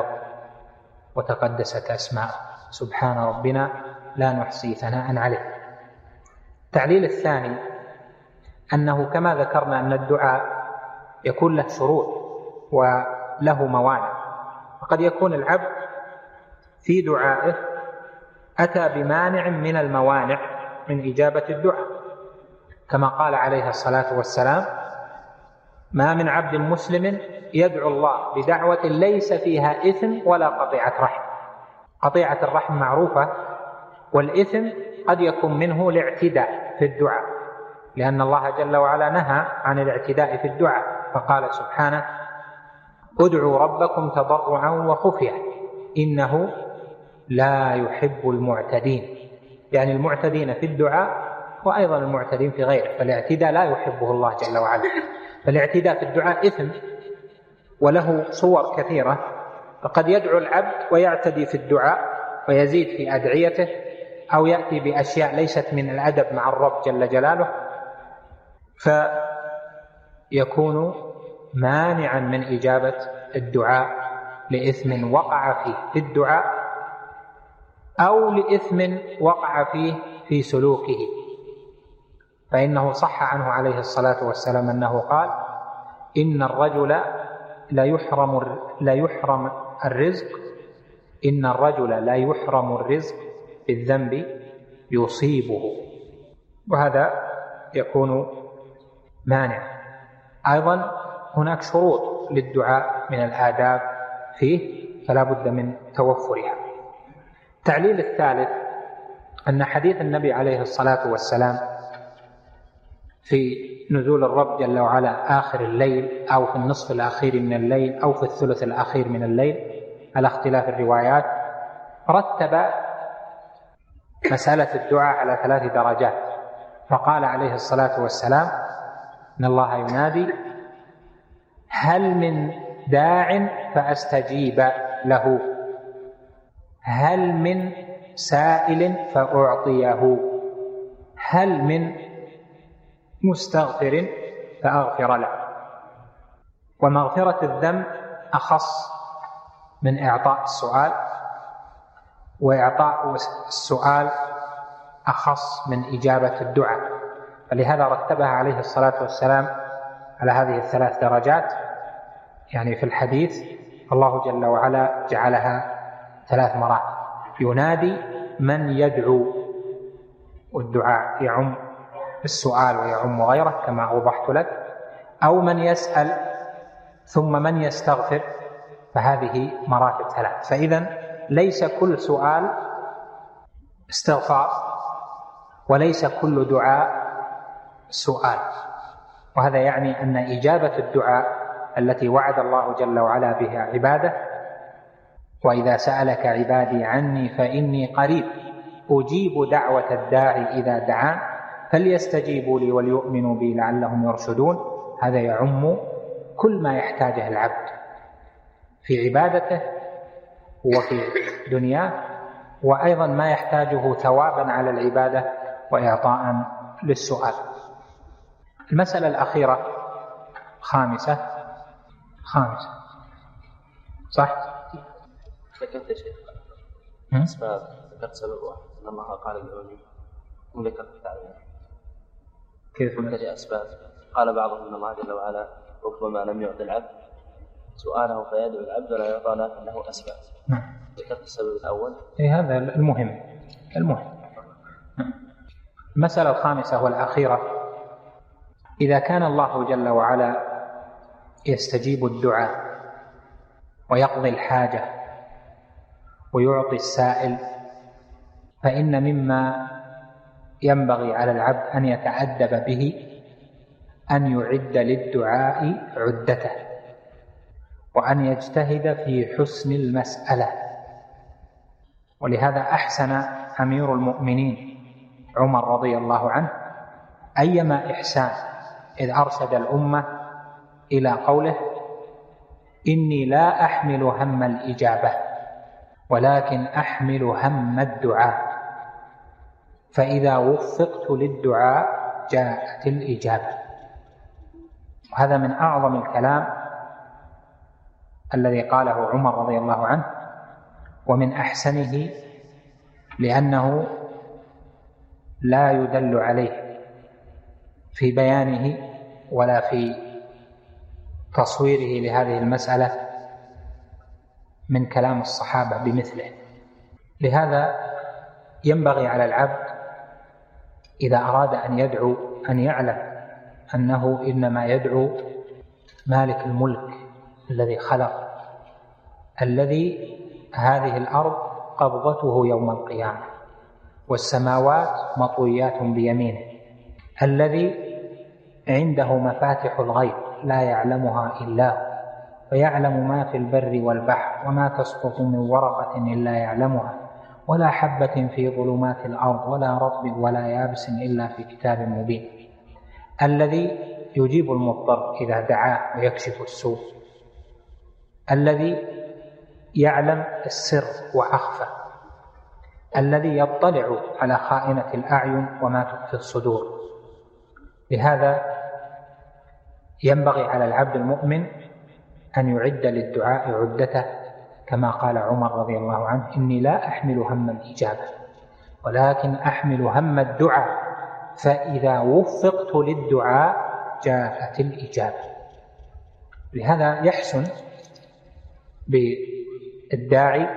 وتقدست أسماؤه. سبحان ربنا لا نحصي ثناء عليه. التعليل الثاني أنه كما ذكرنا أن الدعاء يكون له شروط وله موانع، وقد يكون العبد في دعائه أتى بمانع من الموانع من إجابة الدعاء، كما قال عليه الصلاة والسلام ما من عبد مسلم يدعو الله بدعوة ليس فيها إثم ولا قطيعة رحم. قطيعة الرحم معروفة، والإثم قد يكون منه الاعتداء في الدعاء، لأن الله جل وعلا نهى عن الاعتداء في الدعاء، فقال سبحانه ادعوا ربكم تضرعا وخفية إنه لا يحب المعتدين، يعني المعتدين في الدعاء وأيضا المعتدين في غيره، فالاعتداء لا يحبه الله جل وعلا. فالاعتداء في الدعاء إثم وله صور كثيرة، فقد يدعو العبد ويعتدي في الدعاء ويزيد في أدعيته، أو يأتي بأشياء ليست من الأدب مع الرب جل جلاله، فيكون مانعا من إجابة الدعاء لإثم وقع فيه في الدعاء أو لإثم وقع فيه في سلوكه. فإنه صح عنه عليه الصلاة والسلام أنه قال إن الرجل لا يحرم الرزق، إن الرجل لا يحرم الرزق بالذنب يصيبه. وهذا يكون مانع. أيضا هناك شروط للدعاء من الآداب فيه فلا بد من توفرها. التعليل الثالث أن حديث النبي عليه الصلاة والسلام في نزول الرب جل وعلا آخر الليل أو في النصف الأخير من الليل أو في الثلث الأخير من الليل على اختلاف الروايات، رتب مسألة الدعاء على 3 درجات. فقال عليه الصلاة والسلام إن الله ينادي هل من داع فأستجيب له، هل من سائل فأعطيه، هل من مستغفر فأغفر له. ومغفرة الذنب أخص من إعطاء السؤال، وإعطاء السؤال أخص من إجابة الدعاء، فلهذا رتبها عليه الصلاة والسلام على هذه ال3 درجات. يعني في الحديث الله جل وعلا جعلها 3 مراتب. ينادي من يدعو، والدعاء يعم السؤال ويعم غيره كما أوضحت لك، أو من يسأل، ثم من يستغفر، فهذه مراتب 3. فإذا ليس كل سؤال استغفار، وليس كل دعاء سؤال. وهذا يعني أن إجابة الدعاء التي وعد الله جل وعلا بها عباده: وإذا سألك عبادي عني فإني قريب أجيب دعوة الداعي إذا دعان فليستجيبوا لي وليؤمنوا بي لعلهم يرشدون. هذا يعم كل ما يحتاجه العبد في عبادته وفي دنياه، وأيضا ما يحتاجه ثوابا على العبادة وإعطاء للسؤال. المسألة الأخيرة خامسة صح؟ ذكرت يا شيخ أسباب، ذكرت سبب واحد أن الله قال العلمي وذكرت تعالى كيف ذكر أسباب. قال بعضهم أن الله جل وعلا ربما لم يعد العبد سؤاله فيدعو العبد ولا يعطى له أسباب. ذكرت السبب الأول. هذا المهم. المسألة الخامسة والأخيرة: إذا كان الله جل وعلا يستجيب الدعاء ويقضي الحاجة ويعطي السائل، فإن مما ينبغي على العبد أن يتأدب به أن يعد للدعاء عدته، وأن يجتهد في حسن المسألة. ولهذا أحسن أمير المؤمنين عمر رضي الله عنه أيما إحسان إذ أرشد الأمة إلى قوله: إني لا أحمل هم الإجابة ولكن أحمل هم الدعاء، فإذا وفقت للدعاء جاءت الإجابة. وهذا من أعظم الكلام الذي قاله عمر رضي الله عنه، ومن أحسنه لأنه لا يدل عليه في بيانه ولا في تصويره لهذه المسألة من كلام الصحابة بمثله. لهذا ينبغي على العبد إذا أراد أن يدعو أن يعلم أنه إنما يدعو مالك الملك الذي خلق، الذي هذه الأرض قبضته يوم القيامة والسماوات مطويات بيمينه، الذي عنده مفاتح الغيب لا يعلمها إلا هو، ويعلم ما في البر والبحر، وما تسقط من ورقة إلا يعلمها، ولا حبة في ظلمات الأرض ولا رطب ولا يابس إلا في كتاب مبين، الذي يجيب المضطر إذا دعاه ويكشف السوء، الذي يعلم السر وأخفى، الذي يطلع على خائنة الأعين وما تخفي الصدور. لهذا ينبغي على العبد المؤمن أن يعد للدعاء عدته، كما قال عمر رضي الله عنه: إني لا أحمل هم الإجابة ولكن أحمل هم الدعاء، فإذا وفقت للدعاء جاءت الإجابة. لهذا يحسن بالداعي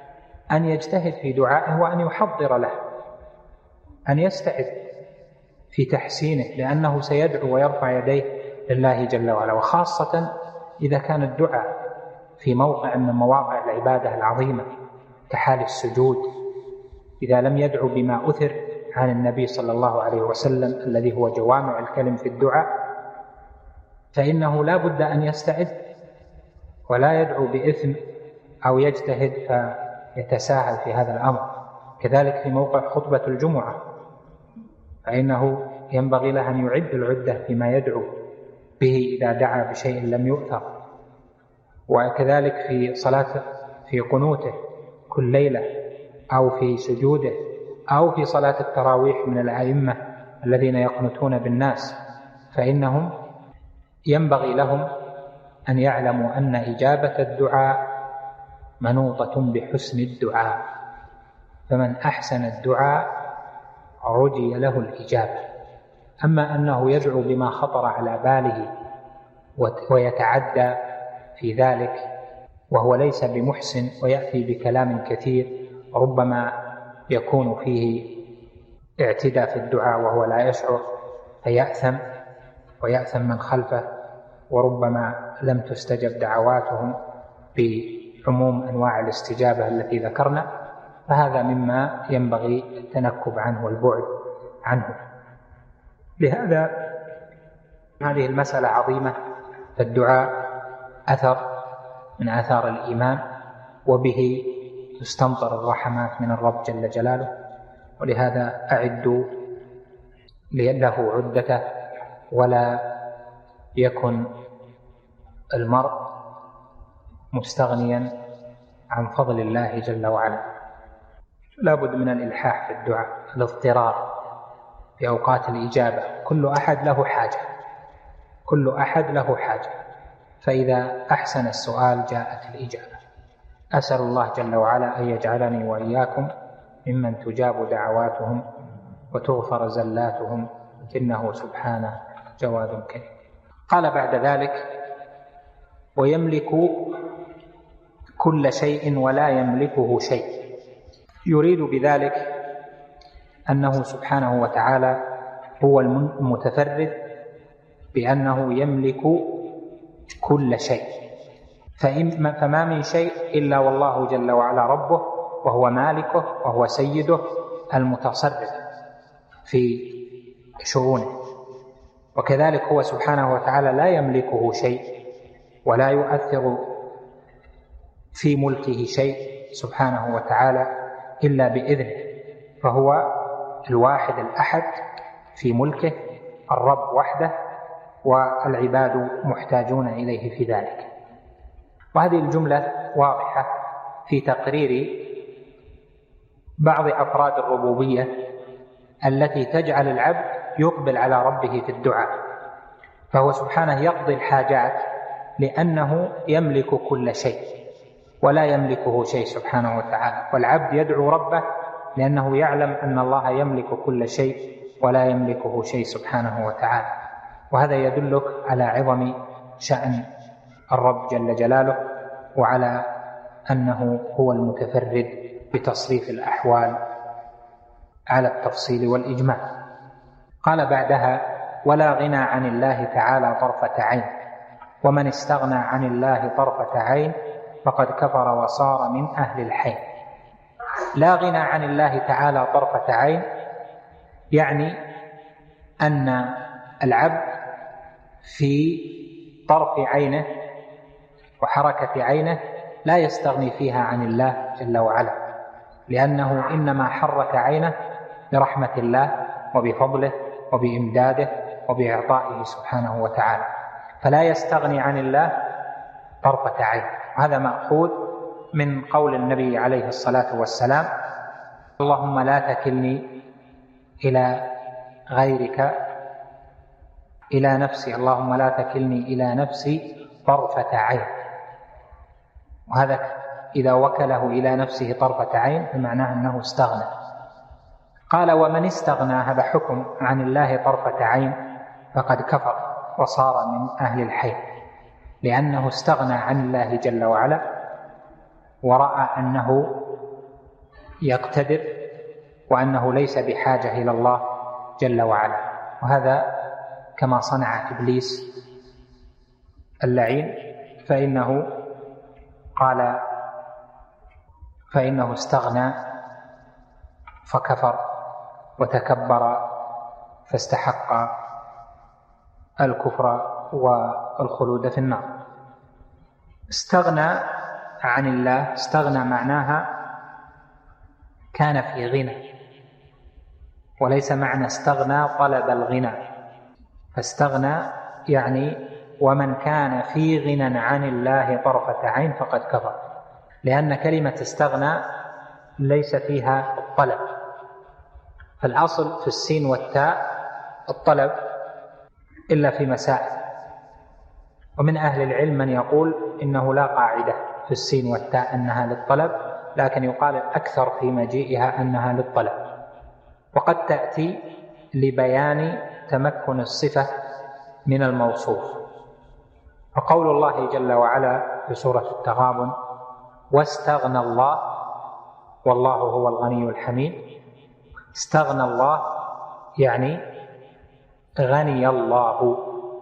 أن يجتهد في دعائه وأن يحضر له، أن يستعد في تحسينه، لأنه سيدعو ويرفع يديه لله جل وعلا، وخاصة إذا كان الدعاء في موقع من مواقع العبادة العظيمة كحال السجود، إذا لم يدعو بما أثر عن النبي صلى الله عليه وسلم الذي هو جوامع الكلم في الدعاء، فإنه لا بد أن يستعد ولا يدعو بإثم أو يجتهد فيتساهل في هذا الأمر. كذلك في موقع خطبة الجمعة، فإنه ينبغي له أن يعد العدة بما يدعو به إذا دعا بشيء لم يؤثر. وكذلك في صلاة في قنوته كل ليلة أو في سجوده أو في صلاة التراويح من الأئمة الذين يقنتون بالناس، فإنهم ينبغي لهم أن يعلموا أن إجابة الدعاء منوطة بحسن الدعاء، فمن أحسن الدعاء رجي له الإجابة. أما أنه يدعو بما خطر على باله ويتعدى في ذلك وهو ليس بمحسن ويأتي بكلام كثير ربما يكون فيه اعتداء في الدعاء وهو لا يشعر، فيأثم ويأثم من خلفه، وربما لم تستجب دعواتهم بعموم أنواع الاستجابة التي ذكرنا، فهذا مما ينبغي التنكب عنه والبعد عنه. لهذا هذه المسألة عظيمة، فالدعاء أثر من آثار الإيمان، وبه تستمطر الرحمات من الرب جل جلاله، ولهذا أعدوا له عدته، ولا يكن المرء مستغنيا عن فضل الله جل وعلا. لا بد من الإلحاح في الدعاء، الاضطرار في أوقات الإجابة، كل أحد له حاجة، فإذا أحسن السؤال جاءت الإجابة. أسأل الله جل وعلا أن يجعلني وإياكم ممن تجاب دعواتهم وتغفر زلاتهم، إنه سبحانه جواد كريم. قال بعد ذلك: ويملك كل شيء ولا يملكه شيء. يريد بذلك أنه سبحانه وتعالى هو المتفرد بأنه يملك كل شيء، فما من شيء إلا والله جل وعلا ربه، وهو مالكه، وهو سيده المتصرف في شؤونه. وكذلك هو سبحانه وتعالى لا يملكه شيء ولا يؤثر في ملكه شيء سبحانه وتعالى إلا بإذنه، فهو الواحد الأحد في ملكه، الرب وحده، والعباد محتاجون إليه في ذلك. وهذه الجملة واضحة في تقرير بعض أفراد الربوبية التي تجعل العبد يقبل على ربه في الدعاء، فهو سبحانه يقضي الحاجات لأنه يملك كل شيء ولا يملكه شيء سبحانه وتعالى، والعبد يدعو ربه لأنه يعلم أن الله يملك كل شيء ولا يملكه شيء سبحانه وتعالى. وهذا يدلك على عظم شأن الرب جل جلاله، وعلى أنه هو المتفرد بتصريف الأحوال على التفصيل والإجمال. قال بعدها: ولا غنى عن الله تعالى طرفة عين، ومن استغنى عن الله طرفة عين فقد كفر وصار من أهل الحين. لا غنى عن الله تعالى طرفة عين، يعني أن العبد في طرف عينه وحركة عينه لا يستغني فيها عن الله جل وعلا، لأنه إنما حرك عينه برحمة الله وبفضله وبإمداده وبإعطائه سبحانه وتعالى، فلا يستغني عن الله طرفة عين. هذا مأخوذ من قول النبي عليه الصلاة والسلام: اللهم لا تكلني إلى غيرك إلى نفسي، اللهم لا تكلني إلى نفسي طرفة عين. وهذا إذا وكله إلى نفسه طرفة عين فمعناه أنه استغنى. قال: ومن استغنى، هذا حكم عن الله طرفة عين، فقد كفر وصار من أهل الحين، لأنه استغنى عن الله جل وعلا ورأى أنه يقتدر وأنه ليس بحاجة إلى الله جل وعلا. وهذا كما صنع إبليس اللعين، فإنه استغنى فكفر وتكبر فاستحق الكفر والخلود في النار. استغنى عن الله، استغنى معناها كان في غنى، وليس معنى استغنى طلب الغنى. فاستغنى يعني ومن كان في غنى عن الله طرفة عين فقد كفر، لأن كلمة استغنى ليس فيها الطلب، فالأصل في السين والتاء الطلب إلا في مسائل. ومن أهل العلم من يقول إنه لا قاعدة في السين والتاء أنها للطلب، لكن يقال الأكثر في مجيئها أنها للطلب، وقد تأتي لبيان تمكن الصفة من الموصوف. وقول الله جل وعلا في سورة التغابن: واستغنى الله والله هو الغني الحميد. استغنى الله يعني غني الله،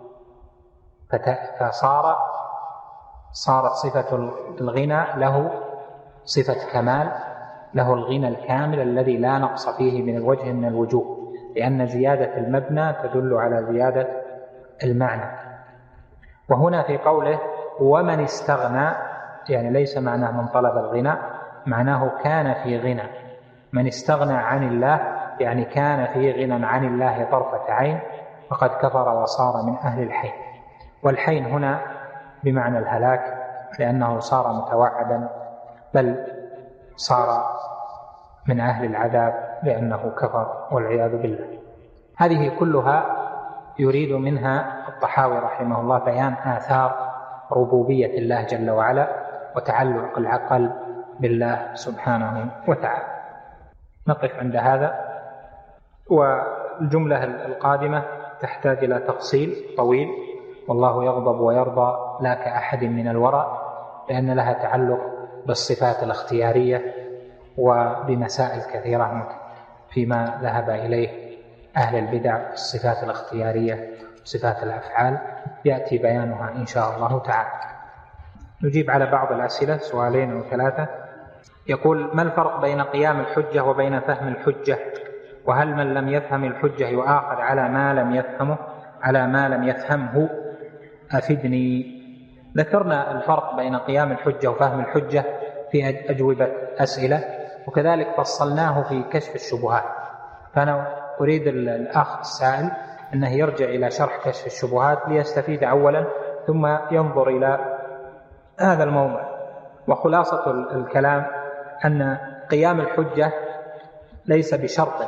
صارت صفة الغنى له صفة كمال، له الغنى الكامل الذي لا نقص فيه من الوجه من الوجوه، لأن زيادة المبنى تدل على زيادة المعنى. وهنا في قوله ومن استغنى يعني ليس معناه من طلب الغنى، معناه كان في غنى. من استغنى عن الله يعني كان في غنى عن الله طرفة عين فقد كفر وصار من أهل الحين. والحين هنا بمعنى الهلاك، لأنه صار متوعدا، بل صار من أهل العذاب لأنه كفر والعياذ بالله. هذه كلها يريد منها الطحاوي رحمه الله بيان آثار ربوبية الله جل وعلا وتعلق العقل بالله سبحانه وتعالى. نقف عند هذا، والجملة القادمة تحتاج إلى تفصيل طويل. والله يغضب ويرضى لا كأحد من الورى، لأن لها تعلق بالصفات الاختيارية وبمسائل كثيرة فيما ذهب إليه أهل البدع، الصفات الاختيارية صفات الأفعال، يأتي بيانها إن شاء الله تعالى. نجيب على بعض الأسئلة، سؤالين أو ثلاثة. يقول: ما الفرق بين قيام الحجة وبين فهم الحجة؟ وهل من لم يفهم الحجة يؤاخذ على ما لم يفهمه؟ أفدني. ذكرنا الفرق بين قيام الحجة وفهم الحجة في أجوبة أسئلة، وكذلك فصلناه في كشف الشبهات. فأنا أريد الأخ السائل أنه يرجع إلى شرح كشف الشبهات ليستفيد أولا، ثم ينظر إلى هذا الموضوع. وخلاصة الكلام أن قيام الحجة ليس بشرط،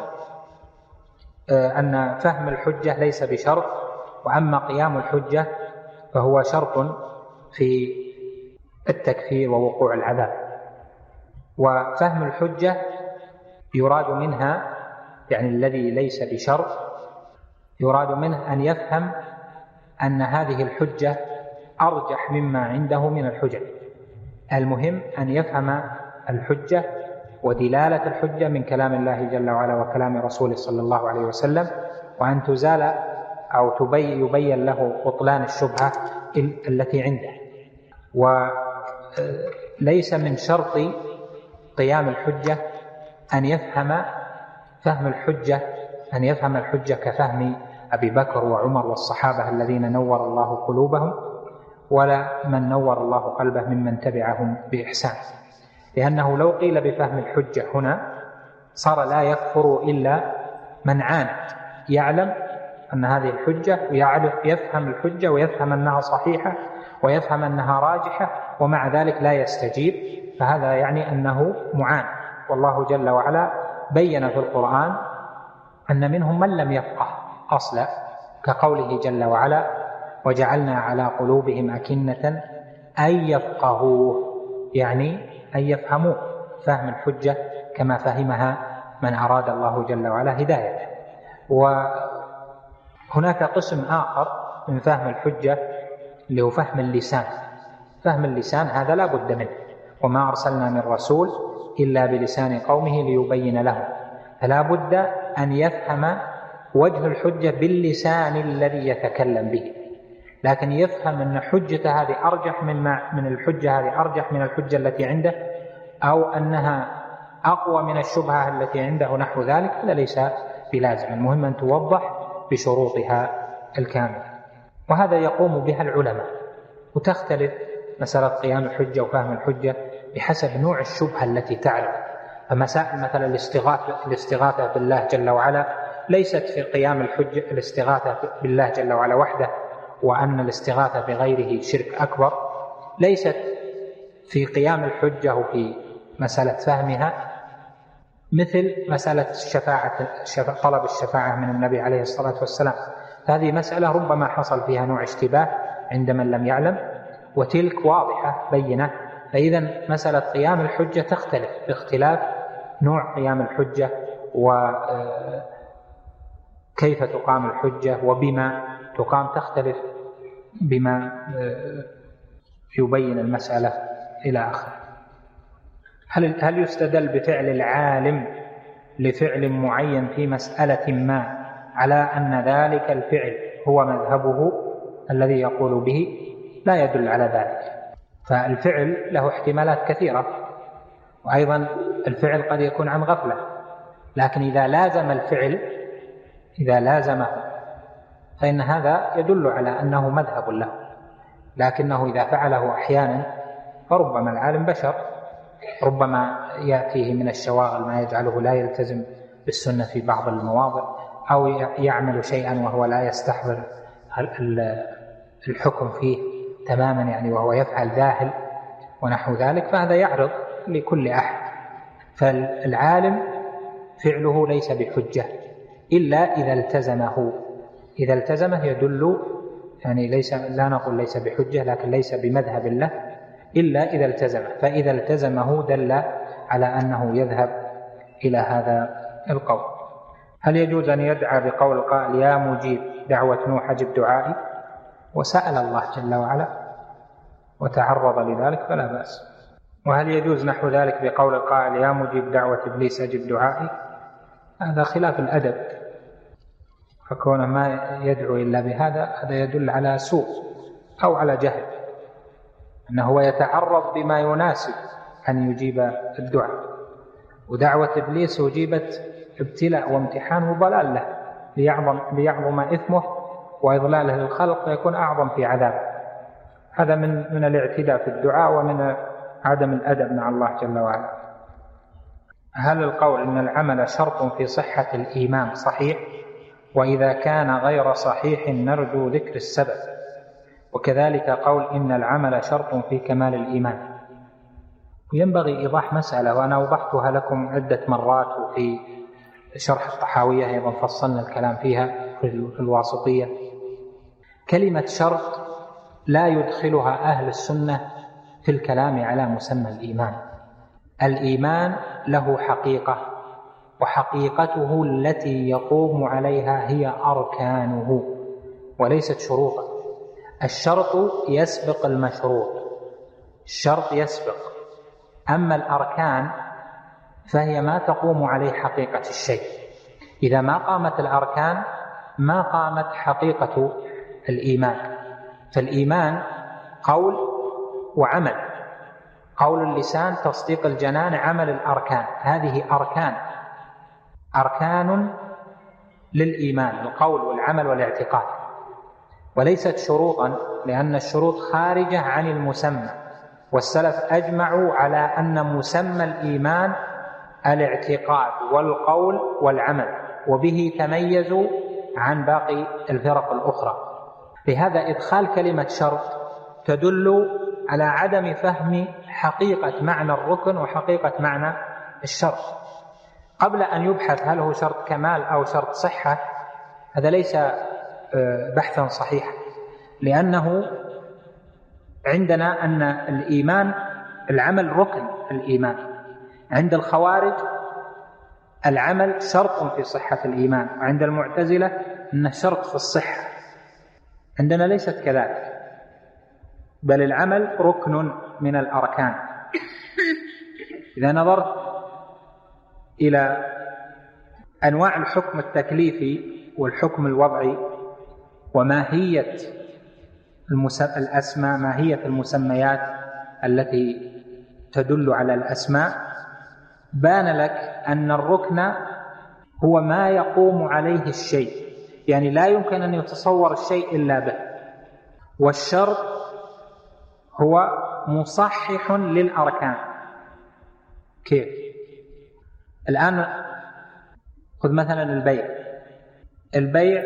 أن فهم الحجة ليس بشرط، وأما قيام الحجة فهو شرط في التكفير ووقوع العذاب. وفهم الحجة يراد منها يعني الذي ليس بشرط، يراد منه أن يفهم أن هذه الحجة أرجح مما عنده من الحجج. المهم أن يفهم الحجة ودلالة الحجة من كلام الله جل وعلا وكلام رسوله صلى الله عليه وسلم، وأن تزال أو يبين له بطلان الشبهة التي عنده. وليس من شرط قيام الحجة أن يفهم الحجة كفهم أبي بكر وعمر والصحابة الذين نور الله قلوبهم، ولا من نور الله قلبه ممن تبعهم بإحسان. لأنه لو قيل بفهم الحجة هنا صار لا يكفر إلا من عاند، يعلم أن هذه الحجة ويفهم الحجة ويفهم أنها صحيحة ويفهم أنها راجحة، ومع ذلك لا يستجيب، فهذا يعني أنه معاند. والله جل وعلا بين في القرآن أن منهم من لم يفقه أصلا، كقوله جل وعلا: وجعلنا على قلوبهم أكنة أن يفقهوه، يعني أن يفهموا فهم الحجة كما فهمها من أراد الله جل وعلا هدايته. وهناك قسم آخر من فهم الحجة اللي هو فهم اللسان. فهم اللسان هذا لا بد منه، وما أرسلنا من رسول إلا بلسان قومه ليبين لهم، فلا بد أن يفهم وجه الحجة باللسان الذي يتكلم به، لكن يفهم أن حجة هذه أرجح من الحجة هذه أرجح من الحجة التي عنده، أو أنها أقوى من الشبهة التي عنده نحو ذلك، هذا ليس بلازم. المهم أن توضح بشروطها الكاملة، وهذا يقوم بها العلماء. وتختلف مسألة قيام الحجة وفهم الحجة بحسب نوع الشبهة التي تعرض. فمسائل مثلا الاستغاثة بالله جل وعلا ليست في قيام الحجة الاستغاثة بالله جل وعلا وحده، وأن الاستغاثة بغيره شرك أكبر، ليست في قيام الحجة وفي مسألة فهمها مثل مسألة طلب الشفاعة من النبي عليه الصلاة والسلام. هذه مسألة ربما حصل فيها نوع اشتباه عند من لم يعلم، وتلك واضحة بينة. فإذا مسألة قيام الحجة تختلف باختلاف نوع قيام الحجة وكيف تقام الحجة وبما تقام، تختلف بما يبين المسألة إلى آخره. هل يستدل بفعل العالم لفعل معين في مسألة ما على أن ذلك الفعل هو مذهبه الذي يقول به؟ لا يدل على ذلك. فالفعل له احتمالات كثيرة، وأيضا الفعل قد يكون عن غفلة، لكن إذا لازم الفعل لازمه فإن هذا يدل على أنه مذهب له. لكنه إذا فعله أحيانا فربما العالم بشر، ربما يأتيه من الشواغل ما يجعله لا يلتزم بالسنة في بعض المواضع، أو يعمل شيئا وهو لا يستحضر الحكم فيه تماما، يعني وهو يفعل ذاهل ونحو ذلك، فهذا يعرض لكل أحد. فالعالم فعله ليس بحجة إلا إذا التزمه. إذا التزمه يدل، يعني لا نقول ليس بحجة، لكن ليس بمذهب له إلا إذا التزمه. فإذا التزمه دل على أنه يذهب إلى هذا القول. هل يجوز أن يدعى بقول قائل يا مجيب دعوة نوح أجب دعائي؟ وسأل الله جل وعلا وتعرض لذلك فلا بأس. وهل يجوز نحو ذلك بقول القائل يا مجيب دعوة إبليس أجب دعائي؟ هذا خلاف الأدب، فكون ما يدعو إلا بهذا هذا يدل على سوء أو على جهل، أنه يتعرض بما يناسب أن يجيب الدعاء. ودعوة إبليس أجيبت ابتلاء وامتحان وضلال له ليعظم إثمه وإضلاله للخلق ويكون أعظم في عذابه. هذا من الاعتداء في الدعاء ومن عدم الأدب مع الله جل وعلا. هل القول إن العمل شرط في صحة الإيمان صحيح؟ وإذا كان غير صحيح نرجو ذكر السبب. وكذلك قول إن العمل شرط في كمال الإيمان. ينبغي إيضاح مسألة وأنا أوضحتها لكم عدة مرات، وفي شرح الطحاوية أيضا فصلنا الكلام فيها في الواسطية. كلمة شرط لا يدخلها أهل السنة في الكلام على مسمى الإيمان. الإيمان له حقيقة، وحقيقته التي يقوم عليها هي أركانه وليست شروطا. الشرط يسبق المشروط، الشرط يسبق، أما الأركان فهي ما تقوم عليه حقيقة الشيء. إذا ما قامت الأركان ما قامت حقيقة الإيمان. فالإيمان قول وعمل، قول اللسان، تصديق الجنان، عمل الأركان. هذه أركان للإيمان، القول والعمل والاعتقاد، وليست شروطا، لأن الشروط خارجة عن المسمى. والسلف أجمعوا على أن مسمى الإيمان الاعتقاد والقول والعمل، وبه تميزوا عن باقي الفرق الأخرى. لهذا إدخال كلمة شرط تدل على عدم فهم حقيقة معنى الركن وحقيقة معنى الشرط. قبل أن يبحث هل هو شرط كمال أو شرط صحة، هذا ليس بحثا صحيحا، لأنه عندنا أن الإيمان العمل ركن الإيمان. عند الخوارج العمل شرط في صحة الإيمان، وعند المعتزلة أنه شرط في الصحة. عندنا ليست كذلك، بل العمل ركن من الأركان. إذا نظرت إلى أنواع الحكم التكليفي والحكم الوضعي وماهية الأسماء، ماهية المسميات التي تدل على الأسماء، بان لك أن الركن هو ما يقوم عليه الشيء، يعني لا يمكن أن يتصور الشيء إلا به. والشرط هو مصحح للأركان. كيف؟ الآن خذ مثلا البيع،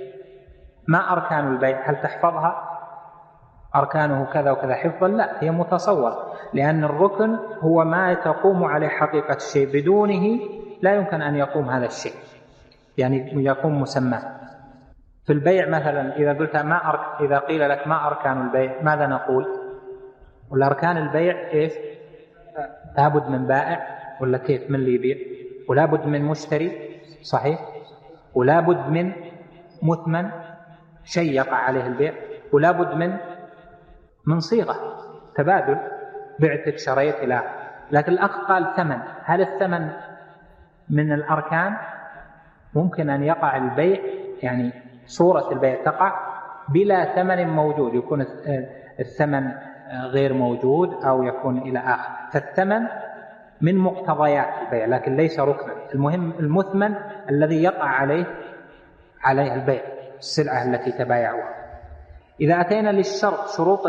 ما أركان البيع؟ هل تحفظها؟ أركانه كذا وكذا حفظا؟ لا، هي متصور، لأن الركن هو ما تقوم عليه حقيقة الشيء، بدونه لا يمكن أن يقوم هذا الشيء، يعني يقوم مسماه. في البيع مثلا إذا قلت إذا قيل لك ما أركان البيع، ماذا نقول؟ والأركان البيع إيش؟ لابد من بائع ولا كيف؟ من اللي يبيع، ولابد من مشتري، صحيح، ولابد من مثمن، شيء يقع عليه البيع، ولابد من صيغة تبادل، بعتك شريت إلى. لكن الأخ قال ثمن، هل الثمن من الأركان؟ ممكن أن يقع البيع، يعني صورة البيع تقع بلا ثمن موجود، يكون الثمن غير موجود أو يكون إلى آخر. فالثمن من مقتضيات البيع لكن ليس ركنا. المهم المثمن الذي يقع عليه البيع، السلعة التي تبايعوها. إذا أتينا للشرط،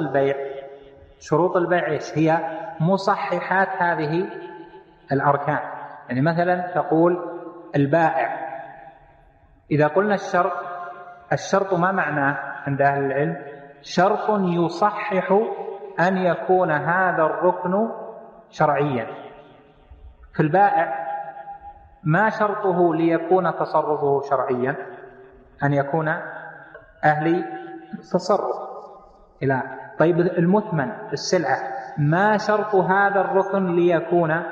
شروط البيع إيش هي؟ مصححات هذه الأركان. يعني مثلا تقول البائع، إذا قلنا الشرط ما معناه عند أهل العلم؟ شرط يصحح أن يكون هذا الركن شرعيا. في البائع ما شرطه ليكون تصرفه شرعيا؟ أن يكون أهلي تصرف إلى. طيب المثمن السلعة، ما شرط هذا الركن ليكون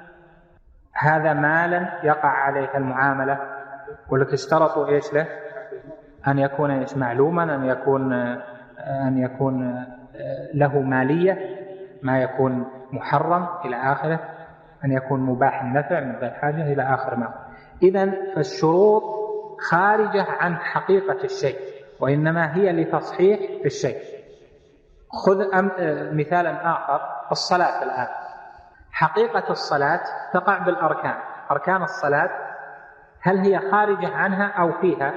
هذا مالا يقع عليه المعاملة؟ ولك اشترطوا إيش له؟ أن يكون إيش؟ معلوما، أن يكون له مالية، ما يكون محرم إلى آخره، أن يكون مباح النفع من غير حاجة إلى آخر ما. إذن فالشروط خارجة عن حقيقة الشيء، وإنما هي لتصحيح الشيء. خذ مثالا آخر، الصلاة الآن. حقيقة الصلاة تقع بالأركان، أركان الصلاة هل هي خارجة عنها أو فيها؟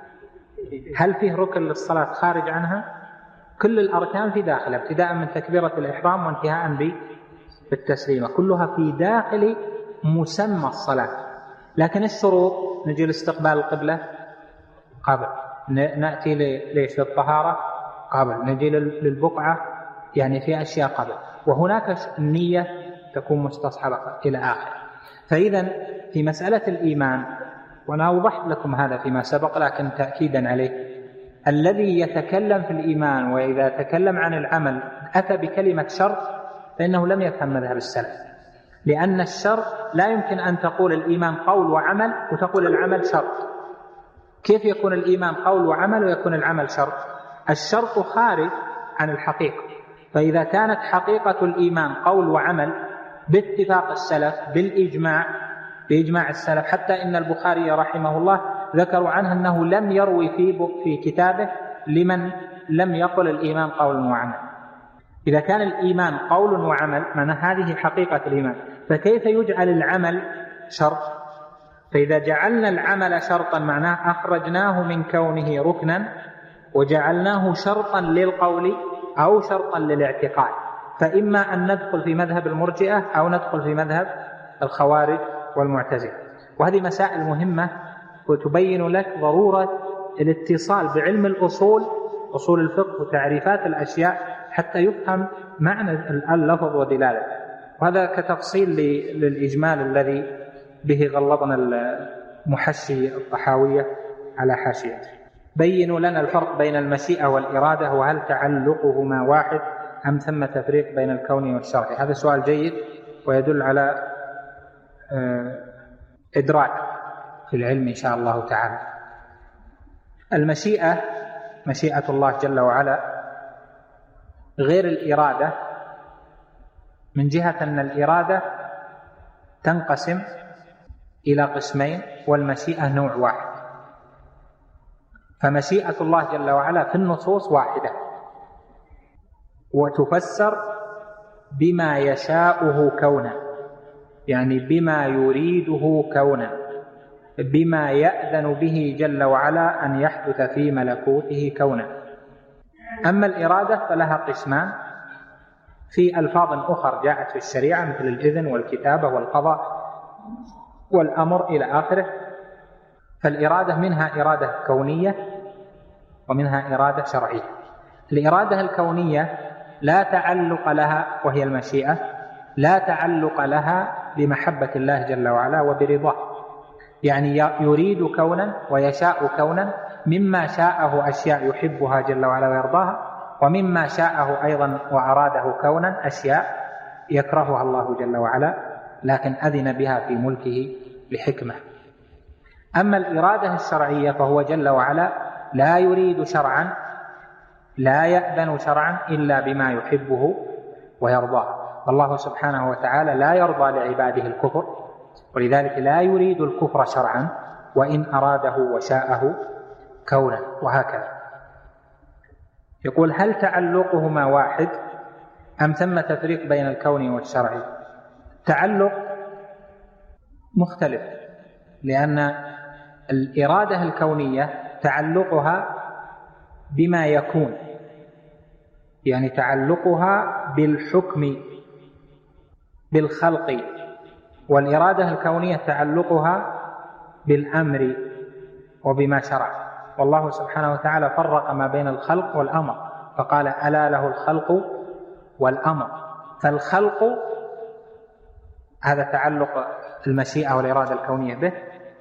هل فيه ركن للصلاة خارج عنها؟ كل الأركان في داخلها، ابتداء من تكبيرة الإحرام وانتهاء بالتسليمة، كلها في داخل مسمى الصلاة. لكن الشروط، نجي لاستقبال القبلة قبل، نأتي ليش؟ للطهارة قبل، نجي للبقعة، يعني في أشياء قبل، وهناك النية تكون مستصحبة إلى آخر. فإذا في مسألة الإيمان، وأنا أوضحت لكم هذا فيما سبق لكن تأكيدا عليه، الذي يتكلم في الإيمان وإذا تكلم عن العمل أتى بكلمة شرط فإنه لم يفهم مذهب السلف، لأن الشرط لا يمكن أن تقول الإيمان قول وعمل وتقول العمل شرط. كيف يكون الإيمان قول وعمل ويكون العمل شرط؟ الشرط خارج عن الحقيقة. فإذا كانت حقيقة الإيمان قول وعمل باتفاق السلف بإجماع السلف، حتى إن البخاري رحمه الله ذكروا عنه أنه لم يروي في كتابه لمن لم يقل الإيمان قول وعمل. إذا كان الإيمان قول وعمل معنى هذه حقيقة الإيمان، فكيف يجعل العمل شرط؟ فإذا جعلنا العمل شرطا معناه أخرجناه من كونه ركنا وجعلناه شرطا للقول أو شرطا للاعتقاد. فإما أن ندخل في مذهب المرجئة أو ندخل في مذهب الخوارج والمعتزلة. وهذه مسائل مهمة وتبين لك ضرورة الاتصال بعلم الأصول، أصول الفقه وتعريفات الأشياء، حتى يفهم معنى اللفظ ودلالته. وهذا كتفصيل للإجمال الذي به غلظنا المحشي الطحاوية على حاشيته. بينوا لنا الفرق بين المشيئة والإرادة، وهل تعلقهما واحد أم ثم تفريق بين الكون والشرع؟ هذا سؤال جيد ويدل على إدراك في العلم إن شاء الله تعالى. المشيئة، مشيئة الله جل وعلا غير الإرادة، من جهة أن الإرادة تنقسم إلى قسمين والمشيئة نوع واحد. فمشيئة الله جل وعلا في النصوص واحدة، وتفسر بما يشاءه كونا، يعني بما يريده كونا، بما يأذن به جل وعلا أن يحدث في ملكوته كونا. أما الإرادة فلها قسمان في ألفاظ أخرى جاءت في الشريعة مثل الإذن والكتابة والقضاء والأمر إلى آخره. فالإرادة منها إرادة كونية ومنها إرادة شرعية. الإرادة الكونية لا تعلق لها، وهي المشيئة، لا تعلق لها بمحبة الله جل وعلا وبرضاه، يعني يريد كونا ويشاء كونا، مما شاءه أشياء يحبها جل وعلا ويرضاها، ومما شاءه أيضا وأراده كونا أشياء يكرهها الله جل وعلا لكن أذن بها في ملكه لحكمة. أما الإرادة الشرعية فهو جل وعلا لا يريد شرعا، لا يأذن شرعا إلا بما يحبه ويرضاه. والله سبحانه وتعالى لا يرضى لعباده الكفر، ولذلك لا يريد الكفر شرعا وإن أراده وشاءه كونا، وهكذا. يقول: هل تعلقهما واحد أم ثم تفريق بين الكوني والشرعي؟ تعلق مختلف، لأن الإرادة الكونية تعلقها بما يكون، يعني تعلقها بالحكم بالخلق، والإرادة الكونية تعلقها بالأمر وبما شرع. والله سبحانه وتعالى فرق ما بين الخلق والأمر فقال: ألا له الخلق والأمر. فالخلق هذا تعلق المشيئة والإرادة الكونية به،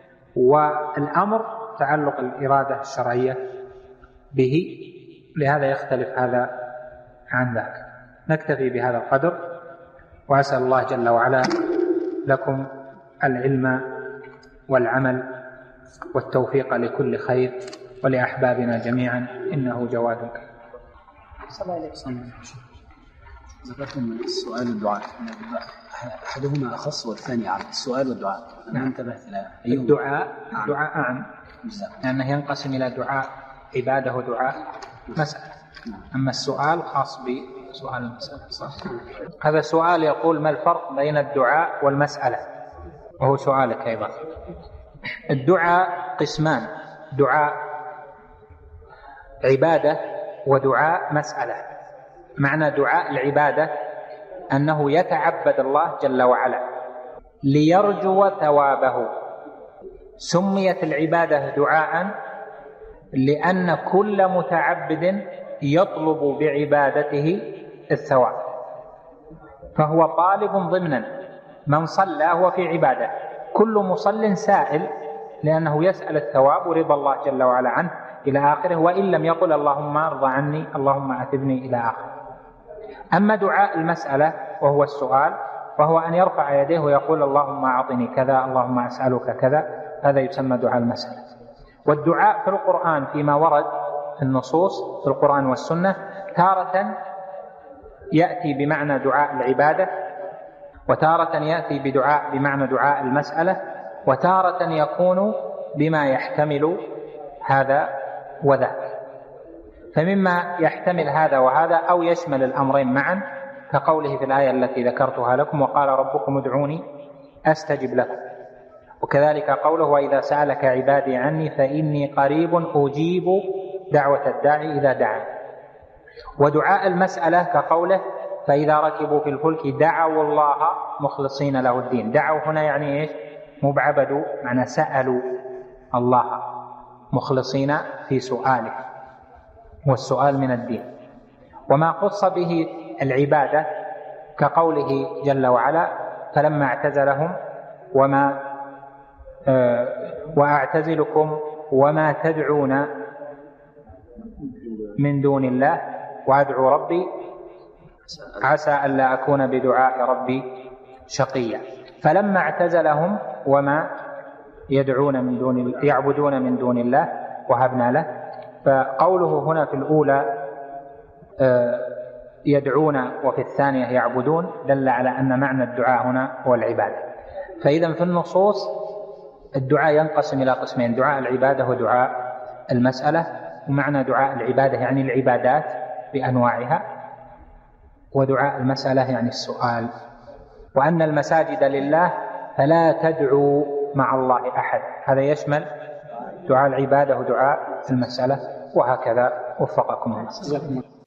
والأمر تعلق الإرادة الشرعية به، لهذا يختلف هذا عن ذاك. نكتفي بهذا القدر، وأسأل الله جل وعلا لكم العلم والعمل والتوفيق لكل خير، ولأحبابنا جميعا، إنه جواد كريم. ذكرتم السؤال والدعاء، أحدهما أخص والثاني أعم. السؤال والدعاء أنا انتبهت إلى الدعاء أعم، لأنه ينقسم إلى دعاء عبادة ودعاء مسألة. أما السؤال خاص بسؤال المسألة. هذا سؤال يقول: ما الفرق بين الدعاء والمسألة؟ وهو سؤالك أيضا. الدعاء قسمان: دعاء عبادة ودعاء مسألة. معنى دعاء العبادة أنه يتعبد الله جل وعلا ليرجو ثوابه. سميت العبادة دعاء لأن كل متعبد يطلب بعبادته الثواب، فهو طالب ضمنا. من صلى هو في عبادة، كل مصل سائل لأنه يسأل الثواب ورضا الله جل وعلا عنه إلى آخره، وإن لم يقل اللهم ارضى عني، اللهم أثبني إلى آخره. أما دعاء المسألة وهو السؤال، فهو أن يرفع يديه ويقول اللهم أعطني كذا، اللهم أسألك كذا، هذا يسمى دعاء المسألة. والدعاء في القرآن فيما ورد في النصوص في القرآن والسنة تارة يأتي بمعنى دعاء العبادة، وتارة يأتي بدعاء بمعنى دعاء المسألة، وتارة يكون بما يحتمل هذا وذاك. فمما يحتمل هذا وهذا أو يشمل الأمرين معا، كقوله في الآية التي ذكرتها لكم: وقال ربكم ادعوني أستجب لكم. وكذلك قوله: وإذا سألك عبادي عني فإني قريب أجيب دعوة الداعي إذا دعا. ودعاء المسألة كقوله: فإذا ركبوا في الفلك دعوا الله مخلصين له الدين. دعوا هنا يعني إيش؟ مبعبدوا، معنى سألوا الله مخلصين في سؤاله، والسؤال من الدين. وما خص به العبادة كقوله جل وعلا: فلما اعتزلهم وأعتزلكم وما تدعون من دون الله وأدعو ربي عسى ألا أكون بدعاء ربي شقيا. فلما اعتزلهم وما يعبدون من دون الله وهبنا له. فقوله هنا في الأولى يدعون وفي الثانية يعبدون دل على أن معنى الدعاء هنا هو العبادة. فإذا في النصوص الدعاء ينقسم إلى قسمين: دعاء العبادة ودعاء المسألة، ومعنى دعاء العبادة يعني العبادات بأنواعها، ودعاء المسألة يعني السؤال. وأن المساجد لله فلا تدعوا مع الله أحد، هذا يشمل دعاء العبادة ودعاء المسألة، وهكذا وفقكم الله.